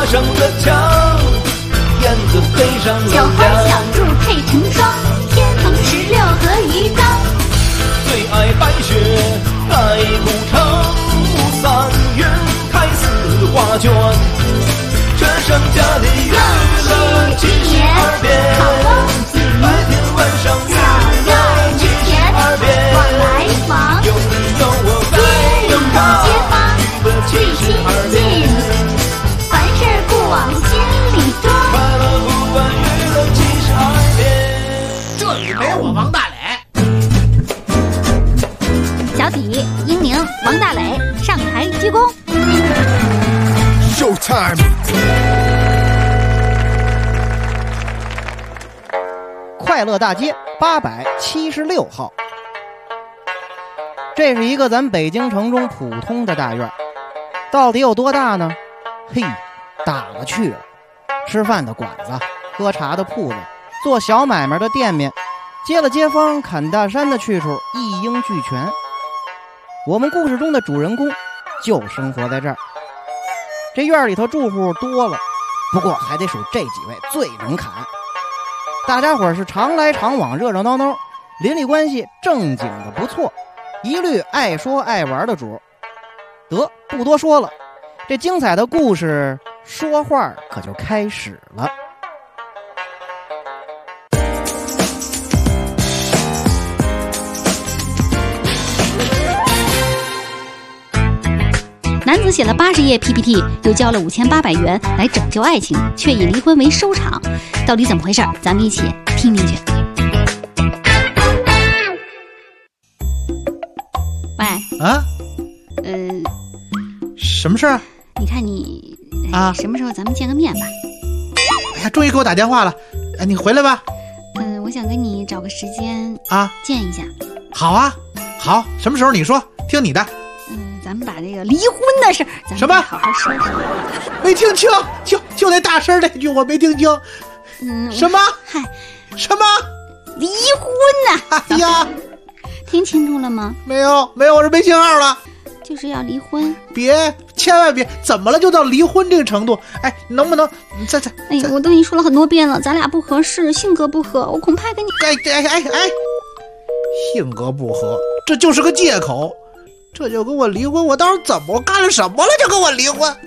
上了墙，燕子飞上了小花小兔配成双，天蓬16和鱼缸。 最爱白雪盖古城，3月开4花卷，这剩下的娱乐72变，白天晚上娱乐72变， 往来忙， 有你有我在有他， 街坊娱乐最亲 72 近， 变， 凡事不往心里装。 快乐不管娱乐72变。 这里没我王大磊。 小体、英宁、王大磊上台鞠躬。 Showtime！ 快乐大街876号，这是一个咱北京城中普通的大院，到底有多大呢？嘿，大了去了。吃饭的馆子，喝茶的铺子，做小买卖的店面，接了街坊砍大山的去处一应俱全。我们故事中的主人公就生活在这儿。这院里头住户多了，不过还得数这几位最能砍。大家伙是常来常往，热热闹闹，邻里关系正经的不错，一律爱说爱玩的主。得，不多说了，这精彩的故事说话可就开始了。 男子写了80页 PPT， 又交了5800元来拯救爱情，却以离婚为收场，到底怎么回事？咱们一起听听去。喂， 啊？什么事儿？ 你看你啊， 什么时候咱们见个面吧？ 哎呀，终于给我打电话了，哎，你回来吧。 我想跟你找个时间啊， 见一下。 好啊，好，什么时候你说，听你的。 咱们把这个离婚的事咱们好好说说。 没听清，就那大声那句我没听清。什么？ 嗨， 什么？ 离婚呐！ 哎呀， 听清楚了吗？ 没有，我这没信号了。 就是要离婚。 千万别，怎么了就到离婚这个程度？哎，能不能再？ 哎呀，我都跟你说了很多遍了，咱俩不合适，性格不合，我恐怕跟你…… 哎，性格不合，这就是个借口。这就跟我离婚，我当时怎么干了什么了就跟我离婚？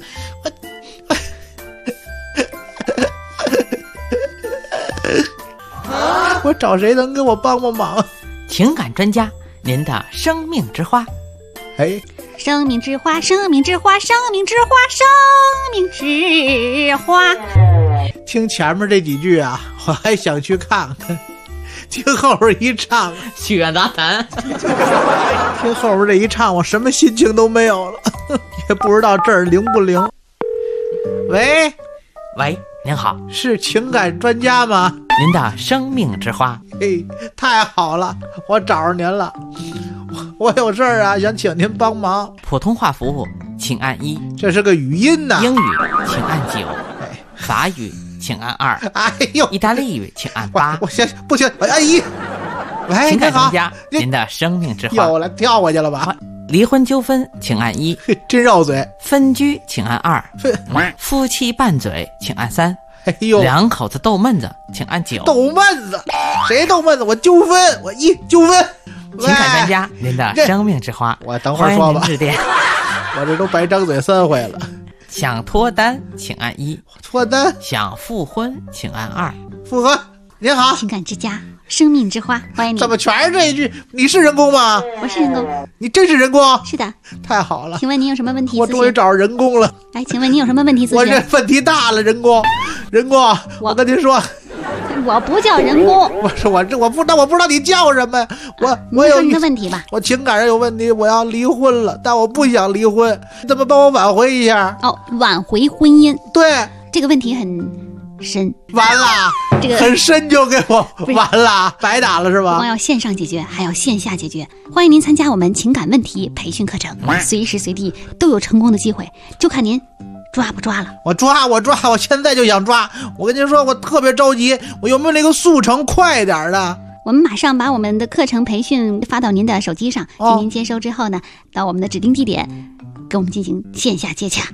我找谁能给我帮忙？ 情感专家，您的生命之花。 哎， 生命之花，生命之花，生命之花，生命之花。 听前面这几句啊，我还想去看看。听后边一唱， 许愿杂谈。 听后边这一唱，我什么心情都没有了，也不知道这儿灵不灵。喂， 您好， 是情感专家吗？ 您的生命之花。 嘿，太好了，我找着您了。我有事儿啊，想请您帮忙。 普通话服务，请按1。 这是个语音呐。 英语，请按9。法语，请按2。 哎呦， 意大利语，请按8。 我先不行，我按1。喂， 情感专家，您的生命之花。 又来跳过去了吧？ 离婚纠纷，请按1。 真绕嘴。 分居，请按2。夫妻拌嘴，请按3。 哎呦， 两口子斗闷子，请按9。 斗闷子？谁斗闷子？我纠纷，我1纠纷。 情感专家，您的生命之花。 我等会儿说吧。 致电。 我这都白张嘴3回了。 想脱单，请按1。 脱单。 想复婚，请按2。 复合。您好， 情感之家，生命之花，欢迎你。 怎么全是这一句？你是人工吗？ 我是人工。 你真是人工？ 是的。 太好了。 请问您有什么问题？ 我终于找着人工了。 哎，请问您有什么问题咨询？ 我这问题大了，人工，我跟您说， 我不叫人工。 我不知道你叫什么呀？我有你的问题吧。 我情感上有问题，我要离婚了，但我不想离婚，你怎么帮我挽回一下？ 哦，挽回婚姻。 对， 这个问题很深。 完了， 这个很深就给我完了，白打了是吧？ 不光要线上解决，还要线下解决。欢迎您参加我们情感问题培训课程，随时随地都有成功的机会，就看您抓不抓了。 我抓，我现在就想抓。我跟您说，我特别着急，我有没有那个速成快一点的？ 我们马上把我们的课程培训发到您的手机上，经您接收之后呢，到我们的指定地点跟我们进行线下接洽。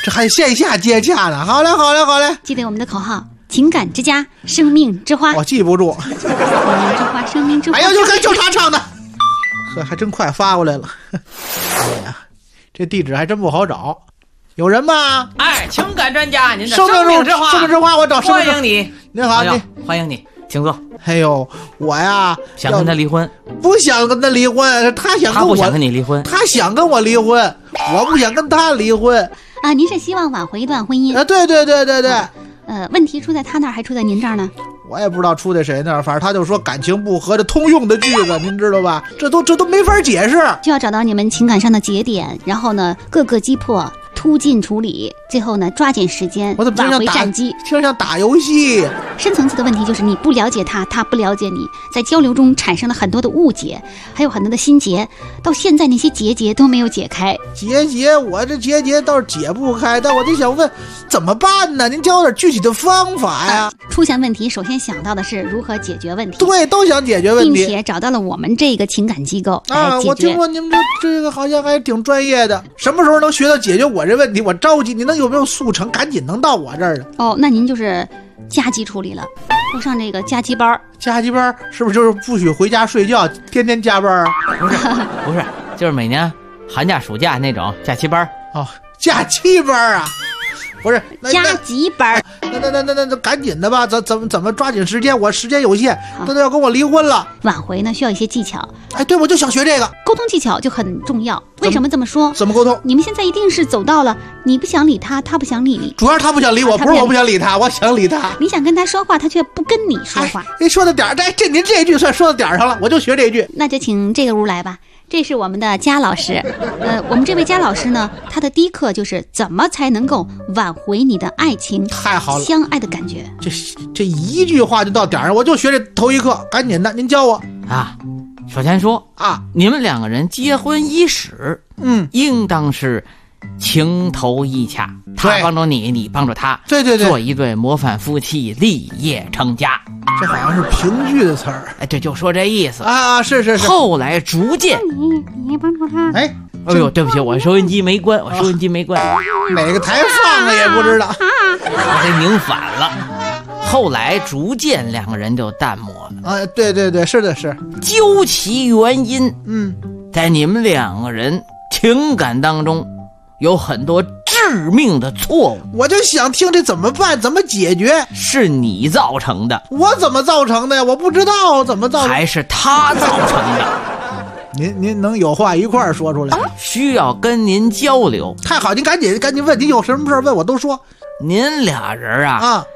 这还线下接洽呢。好嘞，好嘞，好嘞！ 记得我们的口号：情感之家，生命之花。 我记不住。 生命之花，生命之花。 哎呀，就他唱的，呵，还真快发过来了。哎呀，这地址还真不好找。有人吗？ 哎，情感专家，您的生命之花， 生命之花，我找生命之花。 欢迎你， 您好，您欢迎你，请坐。 哎呦，我呀想跟他离婚， 不想跟他离婚，他不想跟你离婚， 他想跟我离婚，我不想跟他离婚啊。您是希望挽回一段婚姻？ 对。 问题出在他那儿，还出在您这儿呢？ 我也不知道出在谁那儿，反正他就说感情不和，这通用的句子，您知道吧？这都没法解释。 就要找到你们情感上的节点，然后呢，各个击破，突进处理，最后呢，抓紧时间挽回战机。 听像打游戏。 深层次的问题就是你不了解他，他不了解你，在交流中产生了很多的误解，还有很多的心结，到现在那些结都没有解开。 我这结倒是解不开，但我就想问，怎么办呢？您教我点具体的方法呀。 出现问题，首先想到的是如何解决问题。 对，都想解决问题， 并且找到了我们这个情感机构来解决。 我听说你们这个好像还挺专业的，什么时候能学到解决我这问题？我着急，你有没有速成，赶紧能到我这儿的？ 哦，那您就是加急处理了，会上这个加急班。 加急班是不是就是不许回家睡觉，天天加班啊？ 不是，就是每年寒假暑假那种假期班。 哦，假期班啊。不是加急班， 那赶紧的吧，怎么抓紧时间？我时间有限，都要跟我离婚了。 挽回呢需要一些技巧。 哎，对，我就想学这个。 沟通技巧就很重要。为什么这么说？ 怎么沟通？ 你们现在一定是走到了你不想理他，他不想理你。 主要是他不想理我，不是我不想理他，我想理他。 你想跟他说话，他却不跟你说话。 您说到点儿，您这一句算说到点儿上了，我就学这一句。 那就请这个屋来吧。这是我们的佳老师，我们这位佳老师呢，他的第一课就是怎么才能够挽回你的爱情， 太好了， 相爱的感觉。 这一句话就到点儿上，我就学这头一课，赶紧的，您教我啊。首先说啊， 你们两个人结婚伊始，应当是情投意洽，他帮助你，你帮助他， 对， 做一对模范夫妻，立业成家。 这好像是评剧的词儿， 哎，对，就说这意思啊，是。 后来逐渐， 你帮助他， 哎呦，对不起，我收音机没关， 哪个台放了也不知道， 我给拧反了。后来逐渐两个人就淡漠了啊，对，是的，是。 究其原因，在你们两个人情感当中有很多致命的错误， 我就想听这怎么办，怎么解决？ 是你造成的。 我怎么造成的呀？我不知道怎么造成的。 还是他造成的？ 您能有话一块儿说出来？ 需要跟您交流。 太好，您赶紧问，您有什么事问我都说。 您俩人啊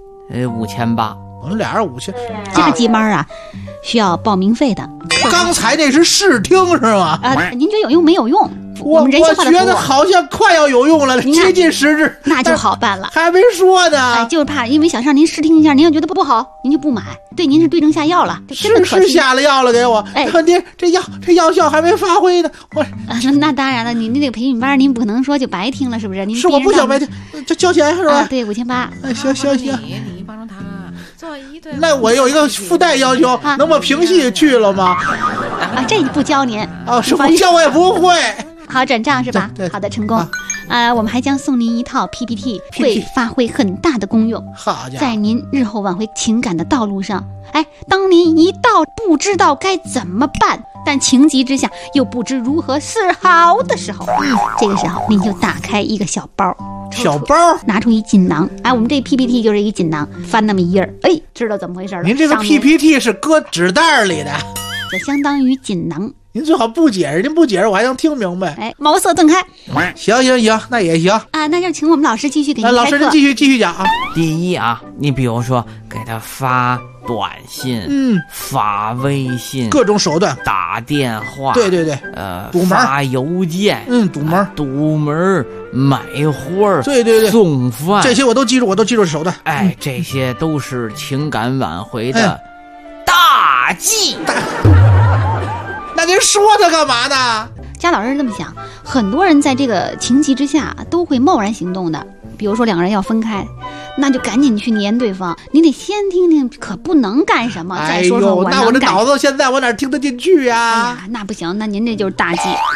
，5800， 我们俩人5000。 加急班啊，需要报名费的。 刚才那是试听是吗？ 您觉得有用没有用？我们人性化的我觉得好像快要有用了，接近实质， 那就好办了。 还没说呢， 哎，就是怕因为想让您试听一下，您要觉得不好，您就不买，对您是对症下药了，真的可是下了药了给我。 哎， 您这药效还没发挥呢， 那当然了，您那个培训班，您不可能说就白听了，是不是？您是我不想白听，这交钱是吧？ 对，5800。 哎，行， 你帮助他做一对。 那我有一个附带要求，能把评戏去了吗？ 这不教您啊，是不教我也不会。 好，转账是吧？ 对， 好的，成功。我们还将送您一套 PPT， 会发挥很大的功用。 好家伙， 在您日后挽回情感的道路上，当您一到不知道该怎么办，但情急之下又不知如何是好的时候，这个时候您就打开一个小包，拿出一锦囊。我们这 PPT 就是一锦囊，翻那么一页，知道怎么回事了。 您这个 PPT 是搁纸袋里的， 这相当于锦囊。 您最好不解释，您不解释我还能听明白。 茅塞顿开。 行，那也行啊。那就请我们老师继续给您开课。 老师您继续讲啊。 第一啊，你比如说给他发短信，发微信， 各种手段， 打电话， 对，堵门， 发邮件，堵门，买花， 对， 送饭， 这些我都记住手段。 这些都是情感挽回的大忌。 那您说他干嘛呢？ 佳老师这么想，很多人在这个情急之下都会贸然行动的。比如说两个人要分开，那就赶紧去黏对方，你得先听听可不能干什么，再说说我能干。 那我这脑子现在我哪听得进去呀？ 那不行，那您这就是大忌。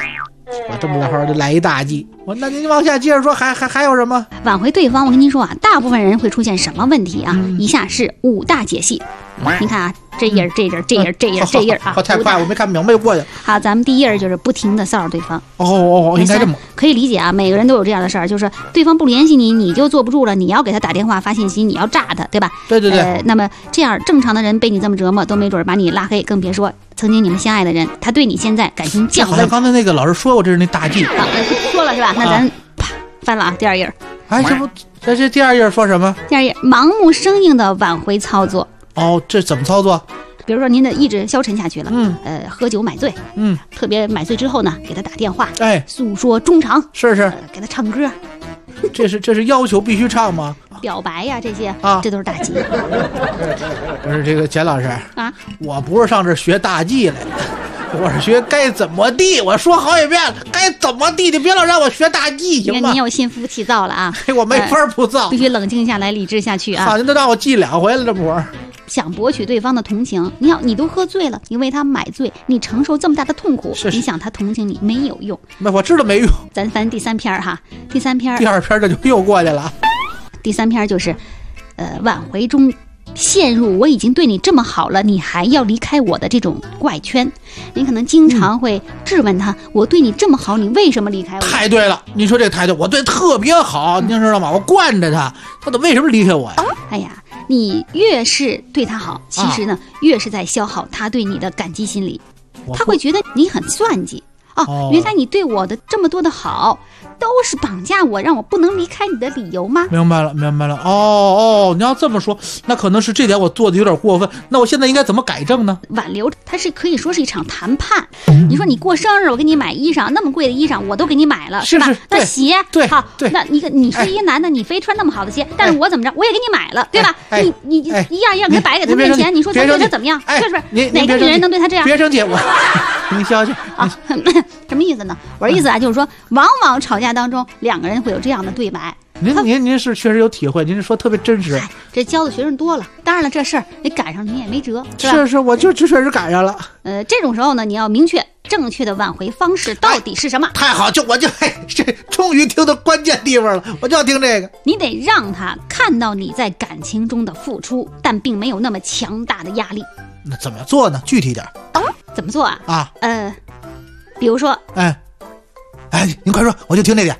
我这么个号就来一大忌。那您往下接着说，还有什么挽回对方？我跟您说啊，大部分人会出现什么问题啊？以下是5大解析。您看啊，这页啊， 太快，我没看明白就过去。 好，咱们第一页就是不停的骚扰对方。 应该这么可以理解啊，每个人都有这样的事儿，就是对方不联系你，你就坐不住了，你要给他打电话发信息，你要炸他，对吧？ 对。 那么这样正常的人被你这么折磨，都没准把你拉黑，更别说曾经你们相爱的人，他对你现在感情降温。 好像刚才那个老师说过，这是那大忌。 说了是吧？那咱啪翻了啊，第2页。 哎，这第2页说什么？ 第2页，盲目生硬的挽回操作。 这怎么操作？ 比如说您的意志消沉下去了，喝酒买醉，特别买醉之后呢，给他打电话，诉说衷肠， 是， 给他唱歌， 这是要求必须唱吗？ 表白呀，这些啊， 这都是大忌。 不是这个钱老师啊， 我不是上这学大忌来的，我是学该怎么地。我说好几遍了，该怎么地，你别老让我学大忌，行吗？ 你有心浮气躁了啊！ 我没法不躁， 必须冷静下来，理智下去啊！ 好，您都让我记2回了，这不是？ 想博取对方的同情，你都喝醉了，你为他买醉，你承受这么大的痛苦，你想他同情你没有用。 我知道没用。 咱翻第3篇哈，第2篇这就又过去了。 第3篇就是，挽回中陷入我已经对你这么好了，你还要离开我的这种怪圈。你可能经常会质问他，我对你这么好，你为什么离开我？ 太对了，你说这太对，我对他特别好，您知道吗？我惯着他，他为什么离开我呀？ 哎呀，你越是对他好，其实呢，越是在消耗他对你的感激心理。他会觉得你很算计。原来你对我的这么多的好，都是绑架我，让我不能离开你的理由吗？ 明白了。你要这么说，那可能是这点我做的有点过分。那我现在应该怎么改正呢？ 挽留它是可以说是一场谈判。你说你过生日，我给你买衣裳，那么贵的衣裳我都给你买了，是吧？那鞋，好，那你是一男的，你非穿那么好的鞋，但是我怎么着，我也给你买了，对吧？你一样一样给他摆给他面前，你说咱对他怎么样？是不是？哪个女人能对他这样？ 别生气，你消气啊。什么意思呢？我的意思啊，就是说，往往吵架当中，2个人会有这样的对白。 您是确实有体会，您是说特别真实。 这教的学生多了，当然了，这事儿你赶上你也没辙， 是，我就确实赶上了。 这种时候呢，你要明确正确的挽回方式到底是什么。 太好，这终于听到关键地方了，我就要听这个。 你得让他看到你在感情中的付出，但并没有那么强大的压力。 那怎么做呢？具体点。 怎么做啊？比如说，您快说，我就听这点。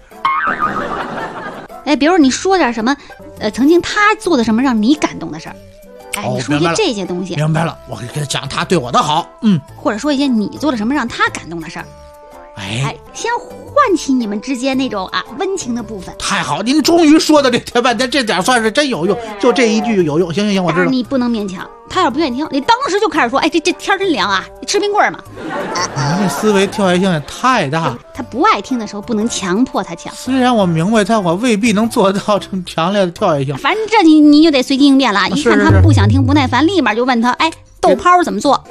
比如你说点什么，曾经他做的什么让你感动的事儿，你说一些这些东西。 明白了，我给他讲他对我的好， 或者说一些你做了什么让他感动的事儿。先唤起你们之间那种温情的部分。 太好，您终于说到这天半天，这点算是真有用，就这一句有用。行，我知道。但是你不能勉强，他要不愿意听，你当时就开始说，这天真凉啊，你吃冰棍嘛。 您这思维跳跃性也太大了。 他不爱听的时候，不能强迫他听。 虽然我明白我未必能做到这么强烈的跳跃性， 反正这你就得随机应变了。一看他不想听，不耐烦，立马就问他，豆泡怎么做？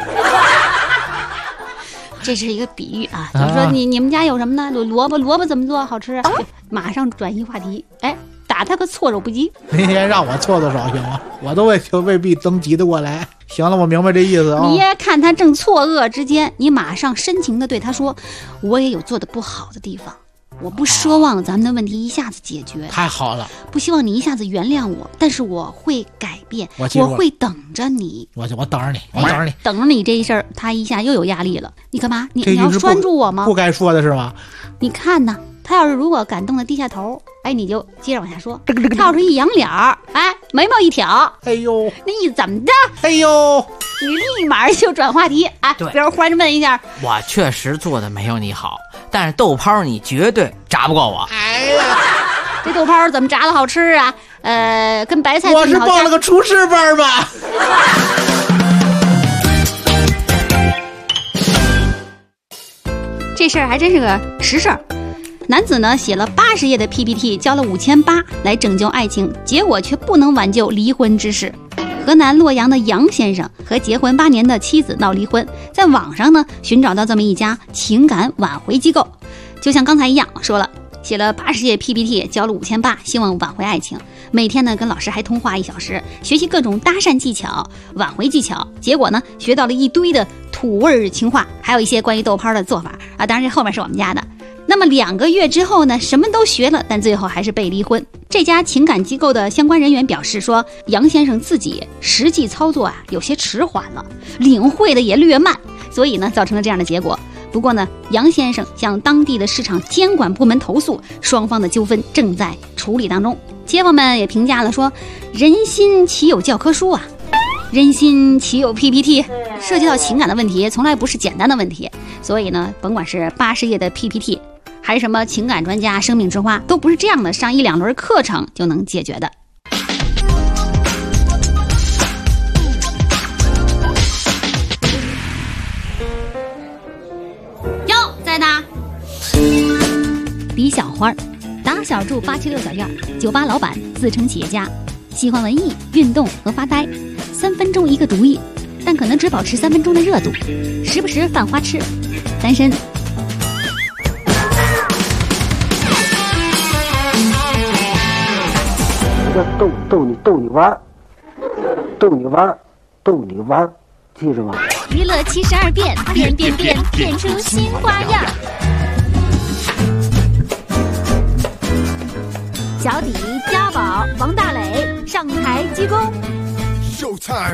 这是一个比喻啊，就是说你们家有什么呢？萝卜怎么做好吃啊？马上转移话题，打他个措手不及。 您先让我搓搓手行吗？我都未必能急得过来。行了，我明白这意思啊。 你看他正错愕之间，你马上深情地对他说：“我也有做得不好的地方，我不奢望咱们的问题一下子解决。 太好了， 不希望你一下子原谅我，但是我会改变，我会等着你。 我等着你，我等着你， 等着你这一事儿，他一下又有压力了。你干嘛？你要拴住我吗？ 不该说的是吗？ 你看呢？他要是如果感动的低下头，你就接着往下说。他要是一扬脸儿，眉毛一挑， 哎呦， 那意思怎么着？ 哎呦， 你立马就转话题，比如忽然问一下， 我确实做的没有你好，但是豆泡你绝对炸不过我。 这豆泡怎么炸的好吃啊？跟白菜。 我是报了个厨师班吧。 这事儿还真是个实事儿。男子呢写了80页的 PPT， 交了5800来拯救爱情，结果却不能挽救离婚之事。河南洛阳的杨先生和结婚8年的妻子闹离婚，在网上呢寻找到这么一家情感挽回机构，就像刚才一样，说了写了80页 PPT， 交了5800，希望挽回爱情。每天呢跟老师还通话1小时，学习各种搭讪技巧、挽回技巧。结果呢学到了一堆的土味情话，还有一些关于豆泡的做法啊。当然这后面是我们家的。 那么2个月之后呢，什么都学了，但最后还是被离婚。这家情感机构的相关人员表示说，杨先生自己实际操作有些迟缓了，领会的也略慢，所以呢造成了这样的结果。不过呢，杨先生向当地的市场监管部门投诉，双方的纠纷正在处理当中。街坊们也评价了说，人心岂有教科书啊，人心岂有 PPT， 涉及到情感的问题从来不是简单的问题，所以呢，甭管是80页的 PPT， 还是什么情感专家、生命之花，都不是这样的上1-2轮课程就能解决的。哟，在哪？李小花，打小住876小院，酒吧老板，自称企业家，喜欢文艺、运动和发呆，3分钟一个毒液，但可能只保持3分钟的热度，时不时犯花痴，单身。 要逗你玩儿，记着吗？ 娱乐72变，变出新花样。脚底家宝王大磊上台鞠躬。Showtime。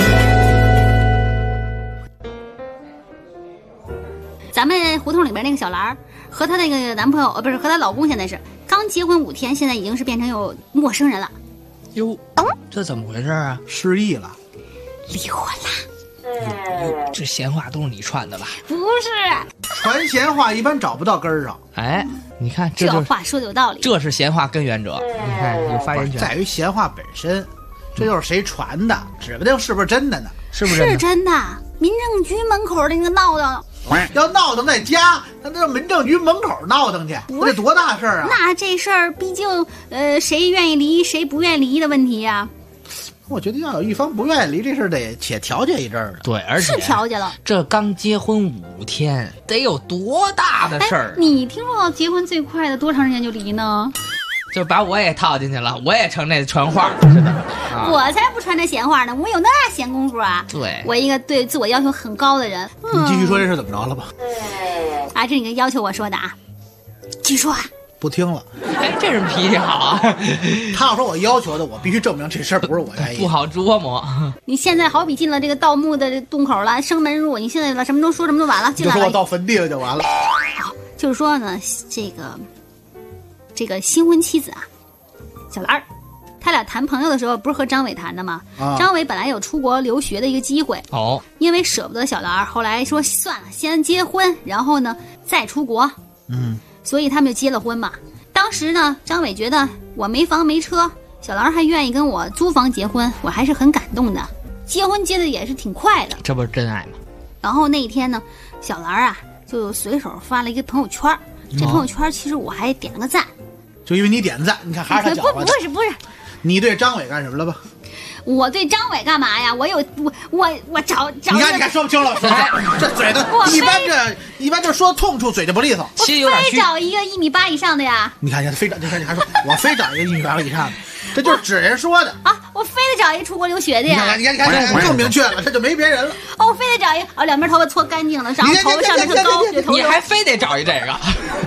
咱们胡同里边那个小兰和她那个男朋友，不是和她老公，现在是刚结婚5天，现在已经是变成有陌生人了。 哟，这怎么回事啊？ 失忆了， 离婚了。 哟，这闲话都是你传的吧？ 不是， 传闲话一般找不到根儿上。 哎，你看这话说的有道理， 这是闲话根源者。你看有发言权， 在于闲话本身，这又是谁传的，指不定是不是真的呢？ 是不是？ 是真的。民政局门口的那个闹腾， 要闹腾在家，那到民政局门口闹腾去，这多大事儿啊！ 那这事儿毕竟谁愿意离谁不愿意离的问题呀。 我觉得要有一方不愿意离，这事儿得且调解一阵儿的。 对，而且是调解了。 这刚结婚5天，得有多大的事儿？ 你听说结婚最快的多长时间就离呢？ 就把我也套进去了，我也成那传话似的。 我才不传这闲话呢，我有那闲工夫啊！ 对， 我一个对自我要求很高的人。 你继续说这事怎么着了吧？ 啊，这是你要求我说的啊。继续说啊。 不听了。 哎，这人脾气好啊！ 他要说我要求的，我必须证明这事儿不是我愿意。 不好琢磨。 你现在好比进了这个盗墓的洞口了，生门入，你现在什么都说，什么都完了， 就说我到坟地了就完了。 好，就是说呢，这个新婚妻子啊，小兰儿，他俩谈朋友的时候不是和张伟谈的吗？张伟本来有出国留学的一个机会，因为舍不得小兰儿，后来说算了，先结婚，然后呢再出国。所以他们就结了婚嘛。当时呢，张伟觉得我没房没车，小兰还愿意跟我租房结婚，我还是很感动的。结婚结的也是挺快的， 这不是真爱吗？然后那一天呢，小兰啊就随手发了一个朋友圈，这朋友圈其实我还点了个赞。 就因为你点赞，你看还是他搅和的。 不是， 你对张伟干什么了吧？ 我对张伟干嘛呀？我找你看说不清了，这嘴的一般就说痛处嘴就不利索。 我非找一个1.8米以上的呀。 你看非找，你还说我非找一个1.8米以上的，这就是指人说的啊！我非得找一个出国留学的呀。 你看更明确了，这就没别人了。 哦，我非得找一个两边头发搓干净了，然后头发上面特高， 你还非得找一这个。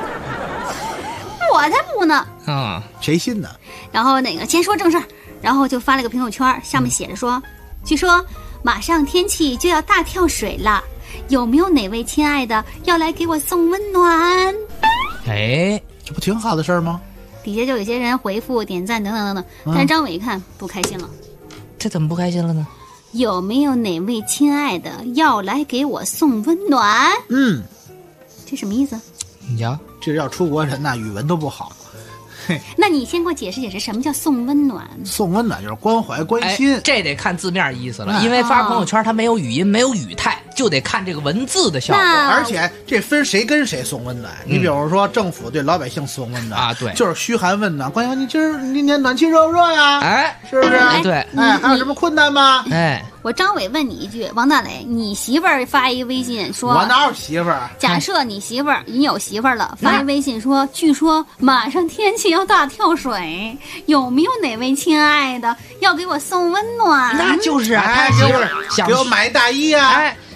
我才不呢！ 谁信呢？ 然后先说正事儿，然后就发了个朋友圈，上面写着说，据说马上天气就要大跳水了，有没有哪位亲爱的要来给我送温暖？ 哎， 这不挺好的事儿吗？ 底下就有些人回复点赞等等等等，但是张伟一看不开心了。 这怎么不开心了呢？ 有没有哪位亲爱的要来给我送温暖？这什么意思？ 你瞧， 这要出国人呐，语文都不好。 那你先给我解释解释，什么叫送温暖？ 送温暖就是关怀关心， 这得看字面意思了，因为发朋友圈它没有语音，没有语态，就得看这个文字的效果。 而且这分谁跟谁送温暖。你比如说政府对老百姓送温暖啊，对， 就是嘘寒问暖，关心你今儿今天暖气热不热呀？ 哎， 是不是？ 对， 还有什么困难吗？ 哎， 我张伟问你一句，王大磊，你媳妇儿发一微信说， 我哪有媳妇儿？ 假设你媳妇儿你有媳妇儿了，发一微信说，据说马上天气要大跳水，有没有哪位亲爱的要给我送温暖？ 那就是他媳妇儿想给我买大衣啊，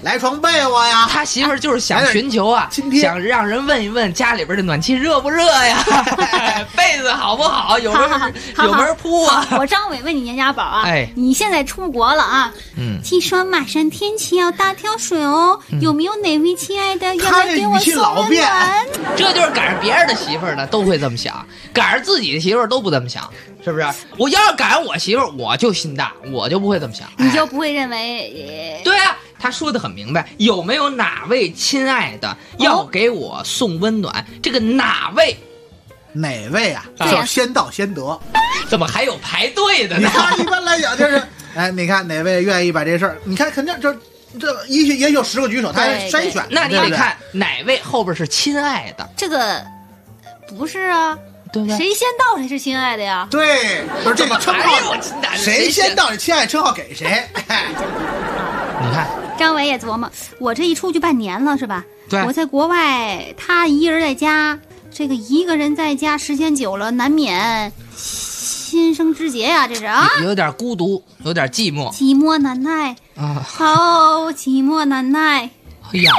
来床被窝呀。 他媳妇儿就是想寻求啊，想让人问一问家里边的暖气热不热呀，被子好不好，有没有铺啊？ 我张伟问你年家宝啊，你现在出国了啊？听说马上天气要大跳水哦，有没有哪位亲爱的要来给我送温暖？ 这就是赶上别人的媳妇儿呢，都会这么想；赶上自己的媳妇儿都不这么想，是不是？我要是赶上我媳妇儿，我就心大，我就不会这么想。 你就不会认为？ 对啊，他说的很明白，有没有哪位亲爱的要给我送温暖？这个哪位啊？叫先到先得。 怎么还有排队的呢？ 你看，一般来讲就是，你看哪位愿意把这事儿？你看，肯定这也有10个举手，他还筛选。 那你得看哪位后边是亲爱的。 这个不是啊，对不对？谁先到谁是亲爱的呀？ 对，不是这个称号，谁先到，这亲爱称号给谁？ 你看， 张伟也琢磨，我这一出去半年了，是吧？ 对， 我在国外，他一人在家，这个一个人在家时间久了，难免心生枝节呀，这是啊， 有点孤独，有点寂寞， 寂寞难耐啊，好寂寞难耐。 哎呀，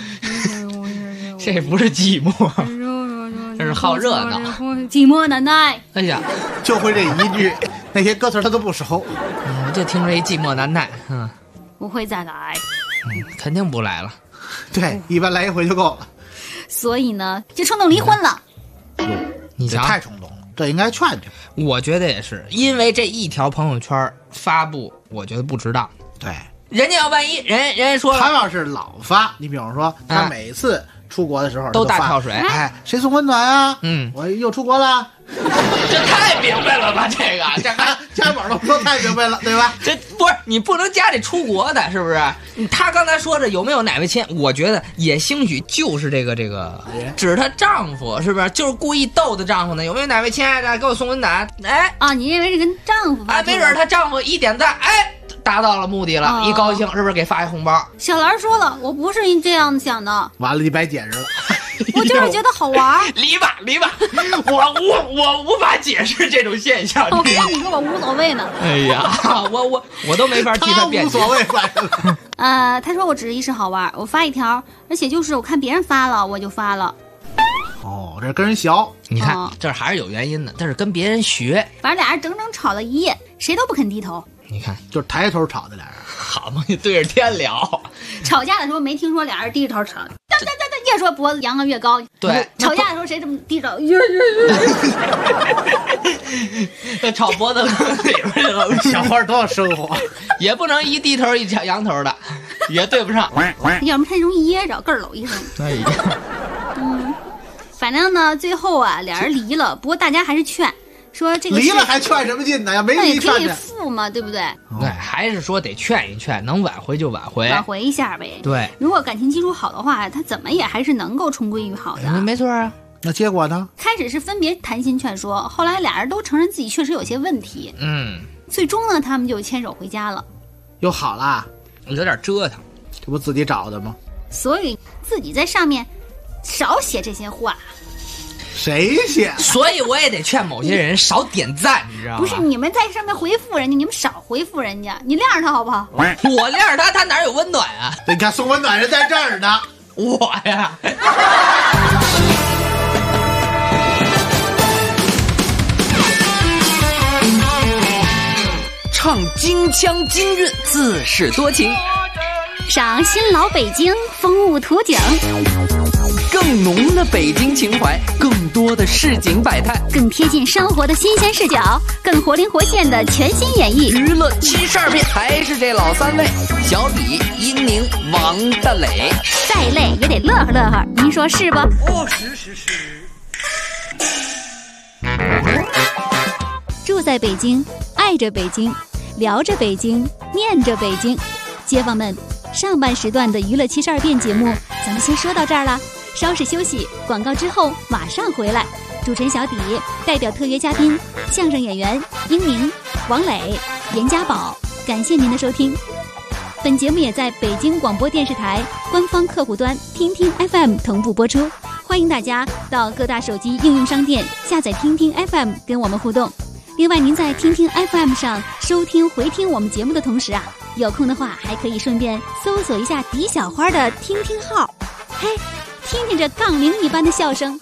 这不是寂寞，这是好热闹， 寂寞难耐。 哎呀， 就会这一句，那些歌词他都不熟， 我就听着一寂寞难耐， 不会再来， 肯定不来了。 对，一般来一回就够了。 所以呢，就冲动离婚了。 你瞧， 太冲动了，这应该劝劝。 我觉得也是，因为这一条朋友圈发布，我觉得不值当。 对， 人家要万一人家说了， 他要是老发，你比方说他每次出国的时候都大跳水， 谁送温暖啊？我又出国了。 这太明白了吧？这家宝都说太明白了，对吧？ 这不是你不能加这出国的，是不是？他刚才说这有没有哪位亲？我觉得也兴许就是这个指她丈夫，是不是？就是故意逗她丈夫呢？有没有哪位亲爱的给我送温暖？ 你认为是跟丈夫？ 没准她丈夫一点赞，达到了目的了，一高兴是不是给发一红包？ 小兰说了，我不是这样想的。 完了，你白解释了。 我就是觉得好玩。 离吧，我无法解释这种现象。 我看你说我无所谓呢。 哎呀，我都没法替他辩解。 无所谓。 他说我只是一时好玩，我发一条，而且就是我看别人发了，我就发了。 这跟人学， 你看这还是有原因的，这是跟别人学。 反正俩人整整吵了一夜，谁都不肯低头。 你看， 就是抬头吵的俩人， 好嘛，你对着天聊。 吵架的时候没听说俩人低着头吵，越说脖子扬得越高。 对， 吵架的时候谁这么低着？ 这吵脖子里边去了。 小花多少生活， 也不能一低头一扬头的，也对不上。 要不然太容易噎着，咯儿搂一声。 哎呀， 反正呢，最后俩人离了，不过大家还是劝。说这个离了还劝什么劲呢？要没离劝可以复嘛，对不对？ 还是说得劝一劝，能挽回就挽回， 挽回一下呗。 对， 如果感情基础好的话，他怎么也还是能够重归于好的。 没错啊。 那结果呢？ 开始是分别谈心劝说，后来俩人都承认自己确实有些问题。最终呢，他们就牵手回家了。 又好了， 有点折腾， 这不自己找的吗？ 所以自己在上面少写这些话。 谁写？ 所以我也得劝某些人少点赞，你知道吗？ 不是你们在上面回复人家，你们少回复人家，你晾着他好不好？ 我晾着他哪有温暖啊？ 你看送温暖人在这儿呢， 我呀。唱京腔京韵，自是多情。 赏新老北京风物图景。 更浓的北京情怀，更多的市井百态， 更贴近生活的新鲜视角，更活灵活现的全新演绎。 娱乐72变，还是这老3位：小李、英宁、王大磊。 再累也得乐呵乐呵，您说是不？ 是。 住在北京，爱着北京，聊着北京，念着北京。街坊们，上半时段的娱乐72变节目，咱们先说到这儿了。稍事休息，广告之后马上回来。主持人小底代表特约嘉宾相声演员英明、王磊、严家宝，感谢您的收听。本节目也在北京广播电视台官方客户端听听 FM 同步播出，欢迎大家到各大手机应用商店下载听听 FM 跟我们互动。另外，您在听听 FM 上收听回听我们节目的同时有空的话还可以顺便搜索一下迪小花的听听号，嘿，听听这杠铃一般的笑声。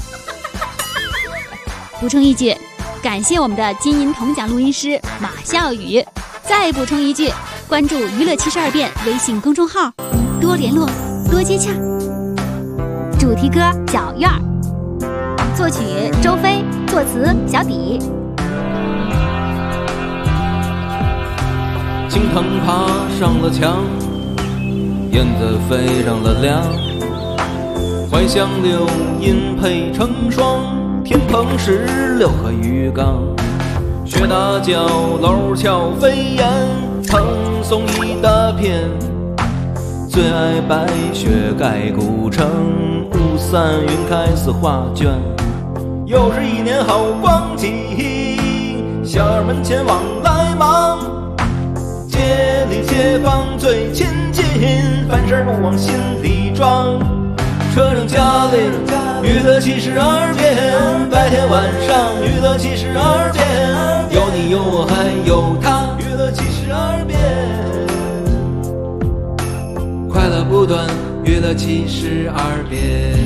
补充一句，感谢我们的金银铜奖录音师马笑宇。再补充一句，关注娱乐72变微信公众号，多联络多接洽。主题歌小院儿，作曲周飞，作词小底。 青藤爬上了墙，燕子飞上了梁，怀乡柳荫配成双，天棚16个鱼缸，雪大角楼峭飞檐，藤松一大片，最爱白雪盖古城，雾散云开似画卷，又是一年好光景，小儿门前往来忙，街里街坊最亲近，凡事不往心里装，车上家里娱乐72变，白天晚上娱乐72变，有你有我还有他，娱乐72变，快乐不断，娱乐72变。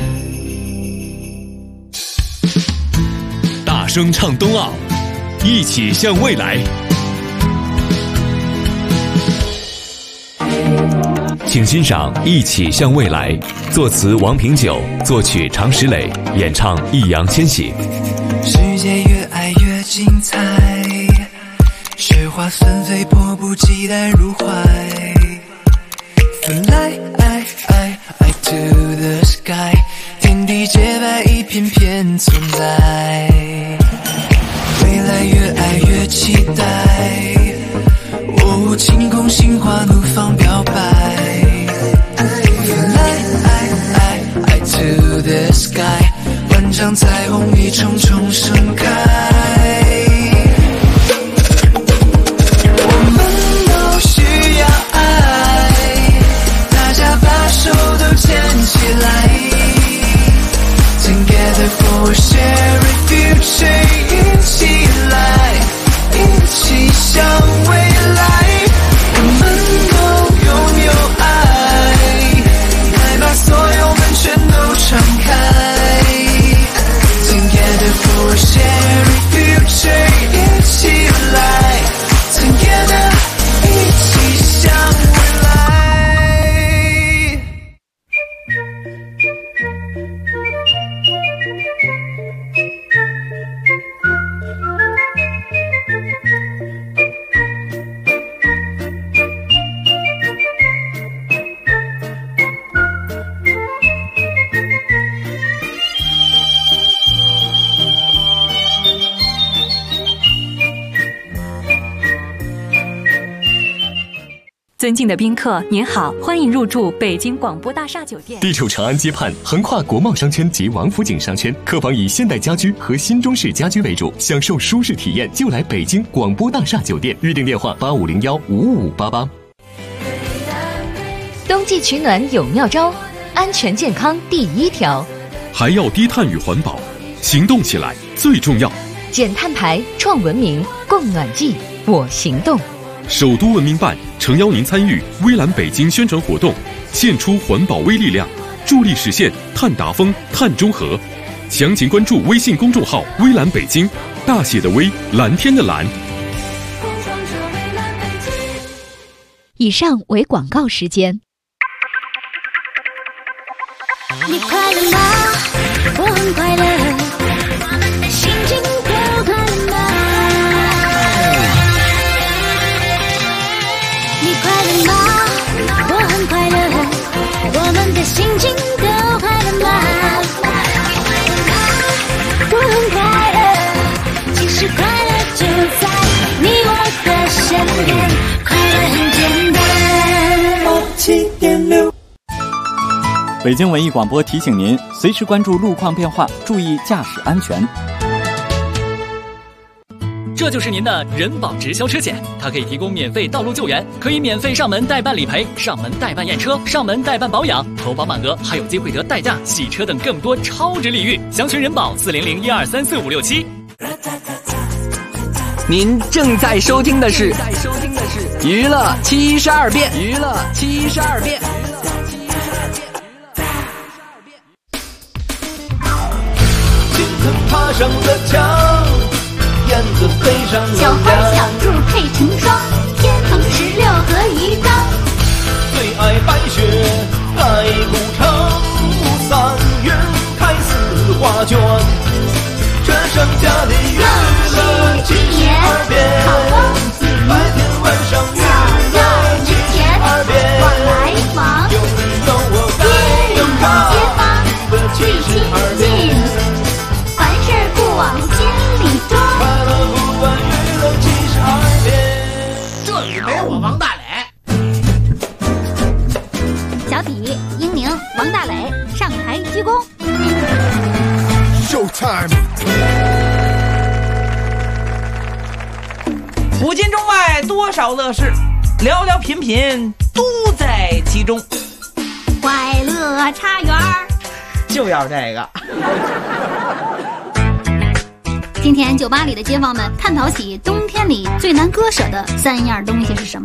大声唱冬奥，一起向未来。请欣赏《一起向未来》，作词王平久，作曲常石磊，演唱易烊千玺。 世界越爱越精彩，雪花纷飞，迫不及待入怀。Fly to the sky， 天地洁白，一片片存在。未来越爱越期待，哦，晴空心花怒放表白。Fly to the sky， 万丈彩虹一重重盛开。我们都需要爱，大家把手都牵起来。Together for a shared future， 一起来，一起向未来。我们都拥有爱，来把所有门全都敞开。Together for a shared future， 一起来 ，Together， 一起向未来。 尊敬的宾客，您好，欢迎入住北京广播大厦酒店。 地处长安街畔，横跨国贸商圈及王府井商圈，客房以现代家居和新中式家居为主，享受舒适体验就来北京广播大厦酒店。预订电话85015588。 冬季取暖有妙招，安全健康第一条， 还要低碳与环保，行动起来最重要。 减碳排，创文明，供暖季，我行动。 首都文明办诚邀您参与微蓝北京宣传活动，献出环保微力量，助力实现碳达峰、碳中和。详情关注微信公众号“微蓝北京”，大写的微，蓝天的蓝。 以上为广告时间。 你快乐吗？我很快乐，心情都快乐吗？你快乐吗？我很快乐，我们的心情都快乐吗？我很快乐，其实快乐就在你我的身边，快乐很简单。7.6 北京文艺广播提醒您，随时关注路况变化，注意驾驶安全。 这就是您的人保直销车险，它可以提供免费道路救援，可以免费上门代办理赔、上门代办验车、上门代办保养，投保满额还有机会得代驾、洗车等更多超值礼遇。详询人保40012344567。 您正在收听的是娱乐72变，娱乐72变。 青藤爬上了墙，燕子飞上了小花小兔配成双，天蓬16和鱼缸。 最爱白雪盖古城，三月开四画卷，这剩下的娱乐72变，白天晚上娱乐72变，有你有我该有他，娱乐72变， 凡事不往心里装， 快乐不管娱乐72变。 这里没我王大磊。 小体、英宁、王大磊上台鞠躬。 Showtime。 古今中外多少乐事，寥寥品品都在其中。 快乐茶园儿就要这个。 今天酒吧里的街坊们探讨起冬天里最难割舍的3样东西是什么。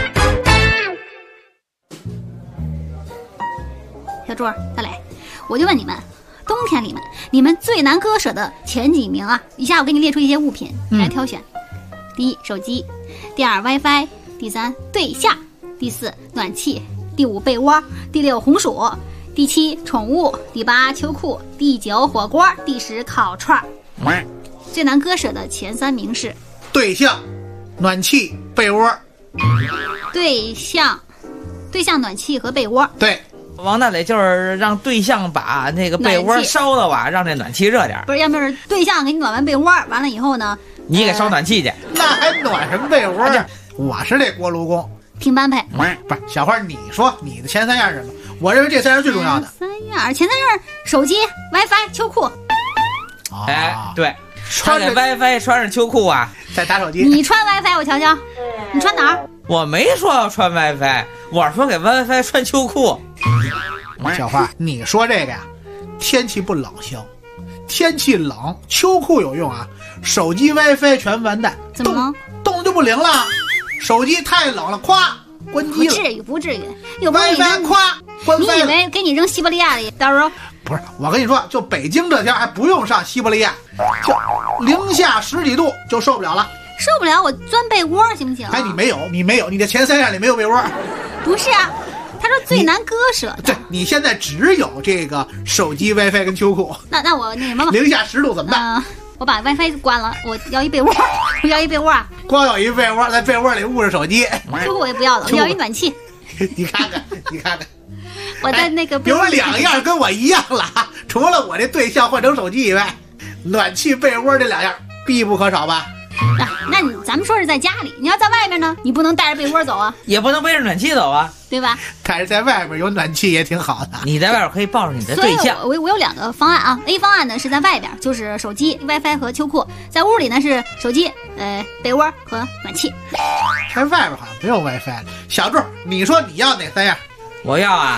小朱、大磊，我就问你们，冬天里面你们最难割舍的前几名啊？以下我给你列出一些物品，你来挑选。第1，手机；第2， WiFi；第3，对象；第4，暖气；第5，被窝；第6，红薯；第7，宠物；第8，秋裤；第9，火锅；第10，烤串。最难割舍的前3名是： 对象、暖气、被窝。 对象、暖气和被窝。 对， 王大磊就是让对象把那个被窝烧了吧，让这暖气热点。 不是，要不是对象给你暖完被窝，完了以后呢， 你给烧暖气去， 那还暖什么被窝去？我是这锅炉工。 听般配。 不是，小花，你说你的前3样是什么？我认为这3样最重要的。 前3样：手机、WiFi、秋裤。 哎，对。穿着 WiFi 穿着秋裤啊， 在打手机。 你穿 WiFi 我瞧瞧，你穿哪儿？ 我没说要穿 WiFi， 我说给 WiFi 穿秋裤。 小花，你说这个呀，天气不冷行，天气冷秋裤有用啊，手机 WiFi 全完蛋。 怎么了？ 动就不灵了，手机太冷了，咵关机了。 不至于，有 WiFi 咵关飞了。 你以为给你扔西伯利亚里，到时候？ 不是，我跟你说，就北京这天还不用上西伯利亚，就零下10几度就受不了了。 受不了，我钻被窝行不行？ 哎，你没有，你的前3样里没有被窝。 不是啊，他说最难割舍。 对，你现在只有这个手机、WiFi 跟秋裤。 那我那什么吧？ 零下10度怎么办？ 我把 WiFi 关了，我要一被窝，我要一被窝啊！ 光有一被窝，在被窝里捂着手机。 秋裤我也不要了，我要一暖气。 你看看。 我在那个有2样跟我一样了，除了我这对象换成手机以外，暖气、被窝这2样必不可少吧？ 那咱们说是在家里，你要在外面呢，你不能带着被窝走啊， 也不能背着暖气走啊， 对吧？ 但是在外面有暖气也挺好的。 你在外边可以抱着你的对象。 所以我有2个方案啊。A 方案呢是在外边，就是手机、WiFi 和秋裤；在屋里呢是手机、被窝和暖气。 在外边好像没有 WiFi。小柱，你说你要哪3样？ 我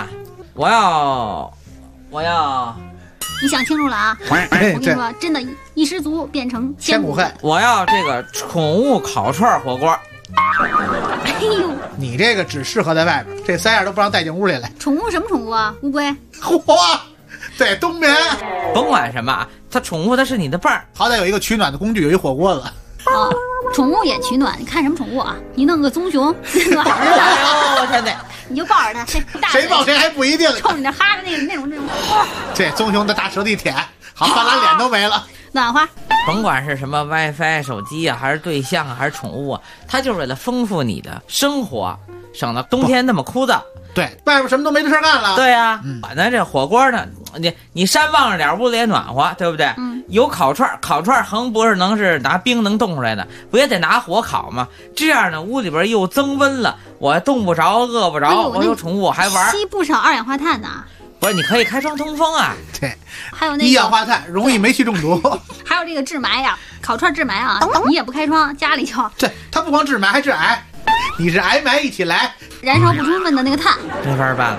要。 你想清楚了啊！我跟你说，真的，一失足变成千古恨。 我要这个宠物烤串火锅。 哎呦， 你这个只适合在外边，这3样都不让带进屋里来。 宠物什么宠物啊？乌龟。 嚯，对，冬眠。 甭管什么，它宠物它是你的伴儿， 好歹有一个取暖的工具，有一火锅子。 宠物也取暖，你看什么宠物啊？你弄个棕熊，暖和着我天哪！ 你就抱着它， 谁抱谁还不一定。 冲你这哈着那种。 这棕熊的大舌头一舔，好，把咱脸都没了。 暖和。 甭管是什么 WiFi 手机啊，还是对象啊，还是宠物啊，它就是为了丰富你的生活，省得冬天那么枯燥。 对，外边什么都没得事干了。 对呀，反正这火锅呢，你山望着点，屋里也暖和，对不对？有烤串横不是能是拿冰能冻出来的，不也得拿火烤吗？这样呢，屋里边又增温了，我冻不着，饿不着，我有宠物我还玩， 吸不少2氧化碳呢。 不是，你可以开窗通风啊。 对， 还有那个 1氧化碳容易煤气中毒。 还有这个治霾呀，烤串治霾啊，你也不开窗，家里就对，它不光治霾还治癌，你是癌霾一起来， 燃烧不充分的那个碳， 没法办了。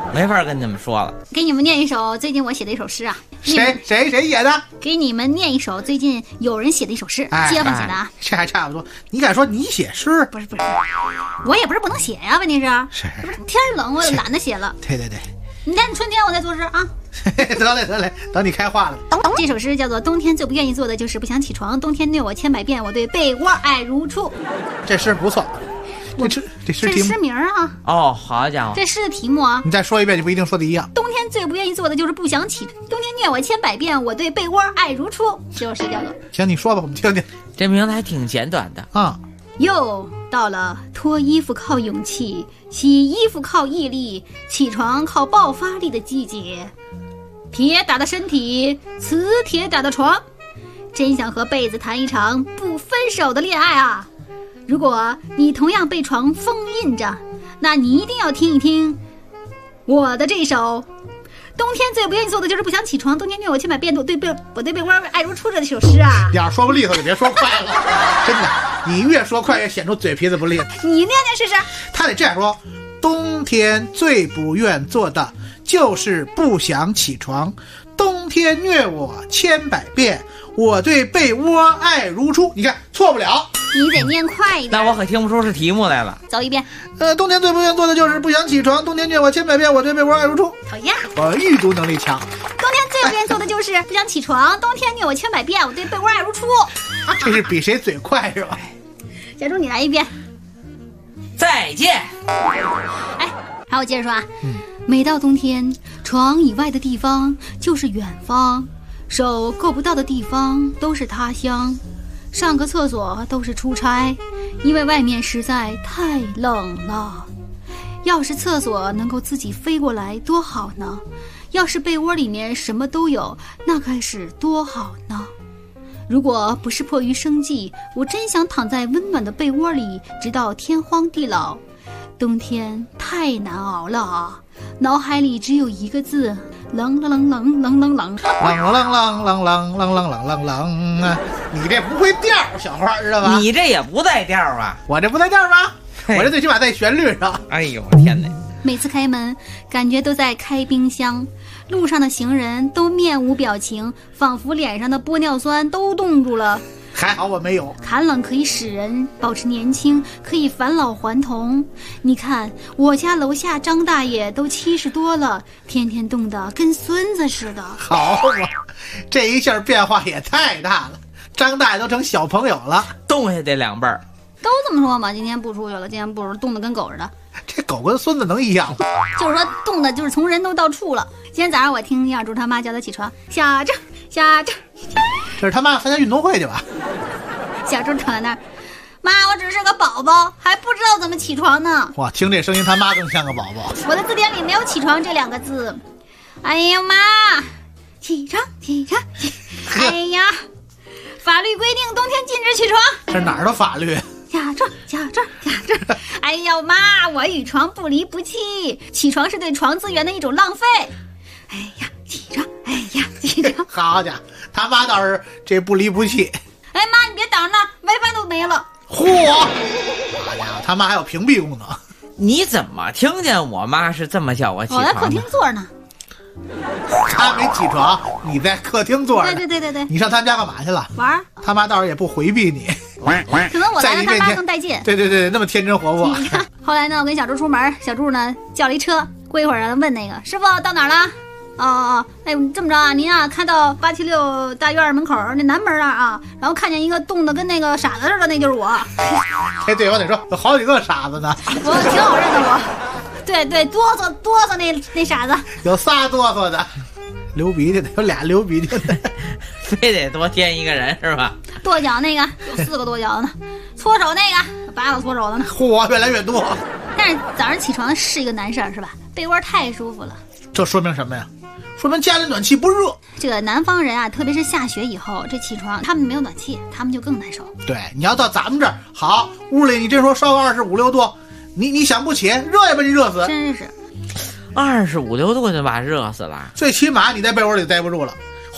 没法跟你们说了。 给你们念一首最近我写的一首诗啊。 谁写的？ 给你们念一首最近有人写的一首诗，街坊写的啊。 这还差不多。你敢说你写诗？ 不是，我也不是不能写呀，问题是不是天冷我懒得写了。 对， 你看春天我在做诗啊。 得嘞，等你开化了。 这首诗叫做《冬天最不愿意做的就是不想起床，冬天虐我千百遍，我对被窝爱如初》。 这诗不错。这诗诗名啊！ 哦，好家伙， 这诗的题目啊！ 你再说一遍就不一定说的一样。 冬天最不愿意做的就是不想起，冬天虐我千百遍，我对被窝爱如初。这首诗叫做。 行，你说吧，我们听听。 这名字还挺简短的啊。 又到了脱衣服靠勇气，洗衣服靠毅力，起床靠爆发力的季节。铁打的身体，磁铁打的床，真想和被子谈一场不分手的恋爱啊！如果你同样被床封印着，那你一定要听一听我的这首冬天最不愿意做的就是不想起床，冬天虐我千百遍，我对被窝爱如初的这首诗啊。 点说不利索就别说快了，真的，你越说快越显出嘴皮子不利。 你念念试试。 他得这样说：冬天最不愿做的就是不想起床，冬天虐我千百遍，我对被窝爱如初。你看错不了。 你得念快一点。 那我可听不出是题目来了。 走一遍。 冬天最不愿做的就是不想起床，冬天虐我千百遍，我对被窝爱如初。 讨厌。 我预读能力强。 冬天最不愿做的就是不想起床，冬天虐我千百遍，我对被窝爱如初。 这是比谁嘴快是吧？ 小猪你来一遍。 再见。 哎，好，我接着说啊。每到冬天，床以外的地方就是远方，手够不到的地方都是他乡。上个厕所都是出差，因为外面实在太冷了。要是厕所能够自己飞过来多好呢，要是被窝里面什么都有，那该是多好呢。如果不是迫于生计，我真想躺在温暖的被窝里直到天荒地老。冬天太难熬了啊，脑海里只有一个字，冷冷冷冷冷冷冷冷冷冷冷冷冷冷冷啊！你这不会调，小花知道吧？ 你这也不带调啊？ 我这不带调吗？我这最起码在旋律上。 哎呦天哪！ 每次开门，感觉都在开冰箱，路上的行人都面无表情，仿佛脸上的玻尿酸都冻住了。 还好我没有。 寒冷可以使人保持年轻，可以返老还童。你看我家楼下张大爷都70多了，天天冻得跟孙子似的。 好嘛，这一下变化也太大了，张大爷都成小朋友了， 冻下这2辈儿。 都这么说嘛，今天不出去了，今天不冻得跟狗似的。 这狗跟孙子能一样吗？ 就是说冻的就是从人都到处了。今天早上我听小猪他妈叫他起床，小猪小猪， 这是他妈参加运动会去吧？ 小猪躺在那儿，妈，我只是个宝宝，还不知道怎么起床呢。 哇，听这声音他妈更像个宝宝。 我的字典里没有起床这2个字。哎呀妈，起床起床起！哎呀，法律规定冬天禁止起床。 这哪儿的法律？ 假装。哎呀妈，我与床不离不弃，起床是对床资源的一种浪费。哎呀，起床！哎呀，起床！ 好家伙，他妈倒是这不离不弃。 哎妈，你别挡着那儿，WiFi 都没了。 嚯！好家伙，他妈还有屏蔽功能。 你怎么听见我妈是这么叫我起床的？ 我在客厅坐呢。 他没起床，你在客厅坐着。 对。 你上他们家干嘛去了？ 玩。 他妈倒是也不回避你。 可能我来了他妈更带劲。 对，那么天真活泼。 后来呢，我跟小猪出门，小猪呢叫了一车，过一会儿呢问那个师傅到哪儿了？哦，哎，这么着啊，您啊看到876大院门口那南门那儿啊，然后看见一个冻得跟那个傻子似的，那就是我。 哎，对，我得说有好几个傻子呢。 我挺好认的我。对，哆嗦那傻子。 有仨哆嗦的，流鼻涕的，有俩流鼻涕的， 非得多添一个人是吧？ 跺脚那个有4个跺脚的呢，搓手那个8个搓手的呢。 嚯，越来越多。 但是早上起床是一个难事儿，是吧？被窝太舒服了。 这说明什么呀？说明家里暖气不热。 这个南方人啊，特别是下雪以后，这起床他们没有暖气，他们就更难受。 对，你要到咱们这儿，好，屋里你这说烧个25、6度，你想不起，热也把你热死。 真是 25、6度就把热死了。 最起码你在被窝里待不住了，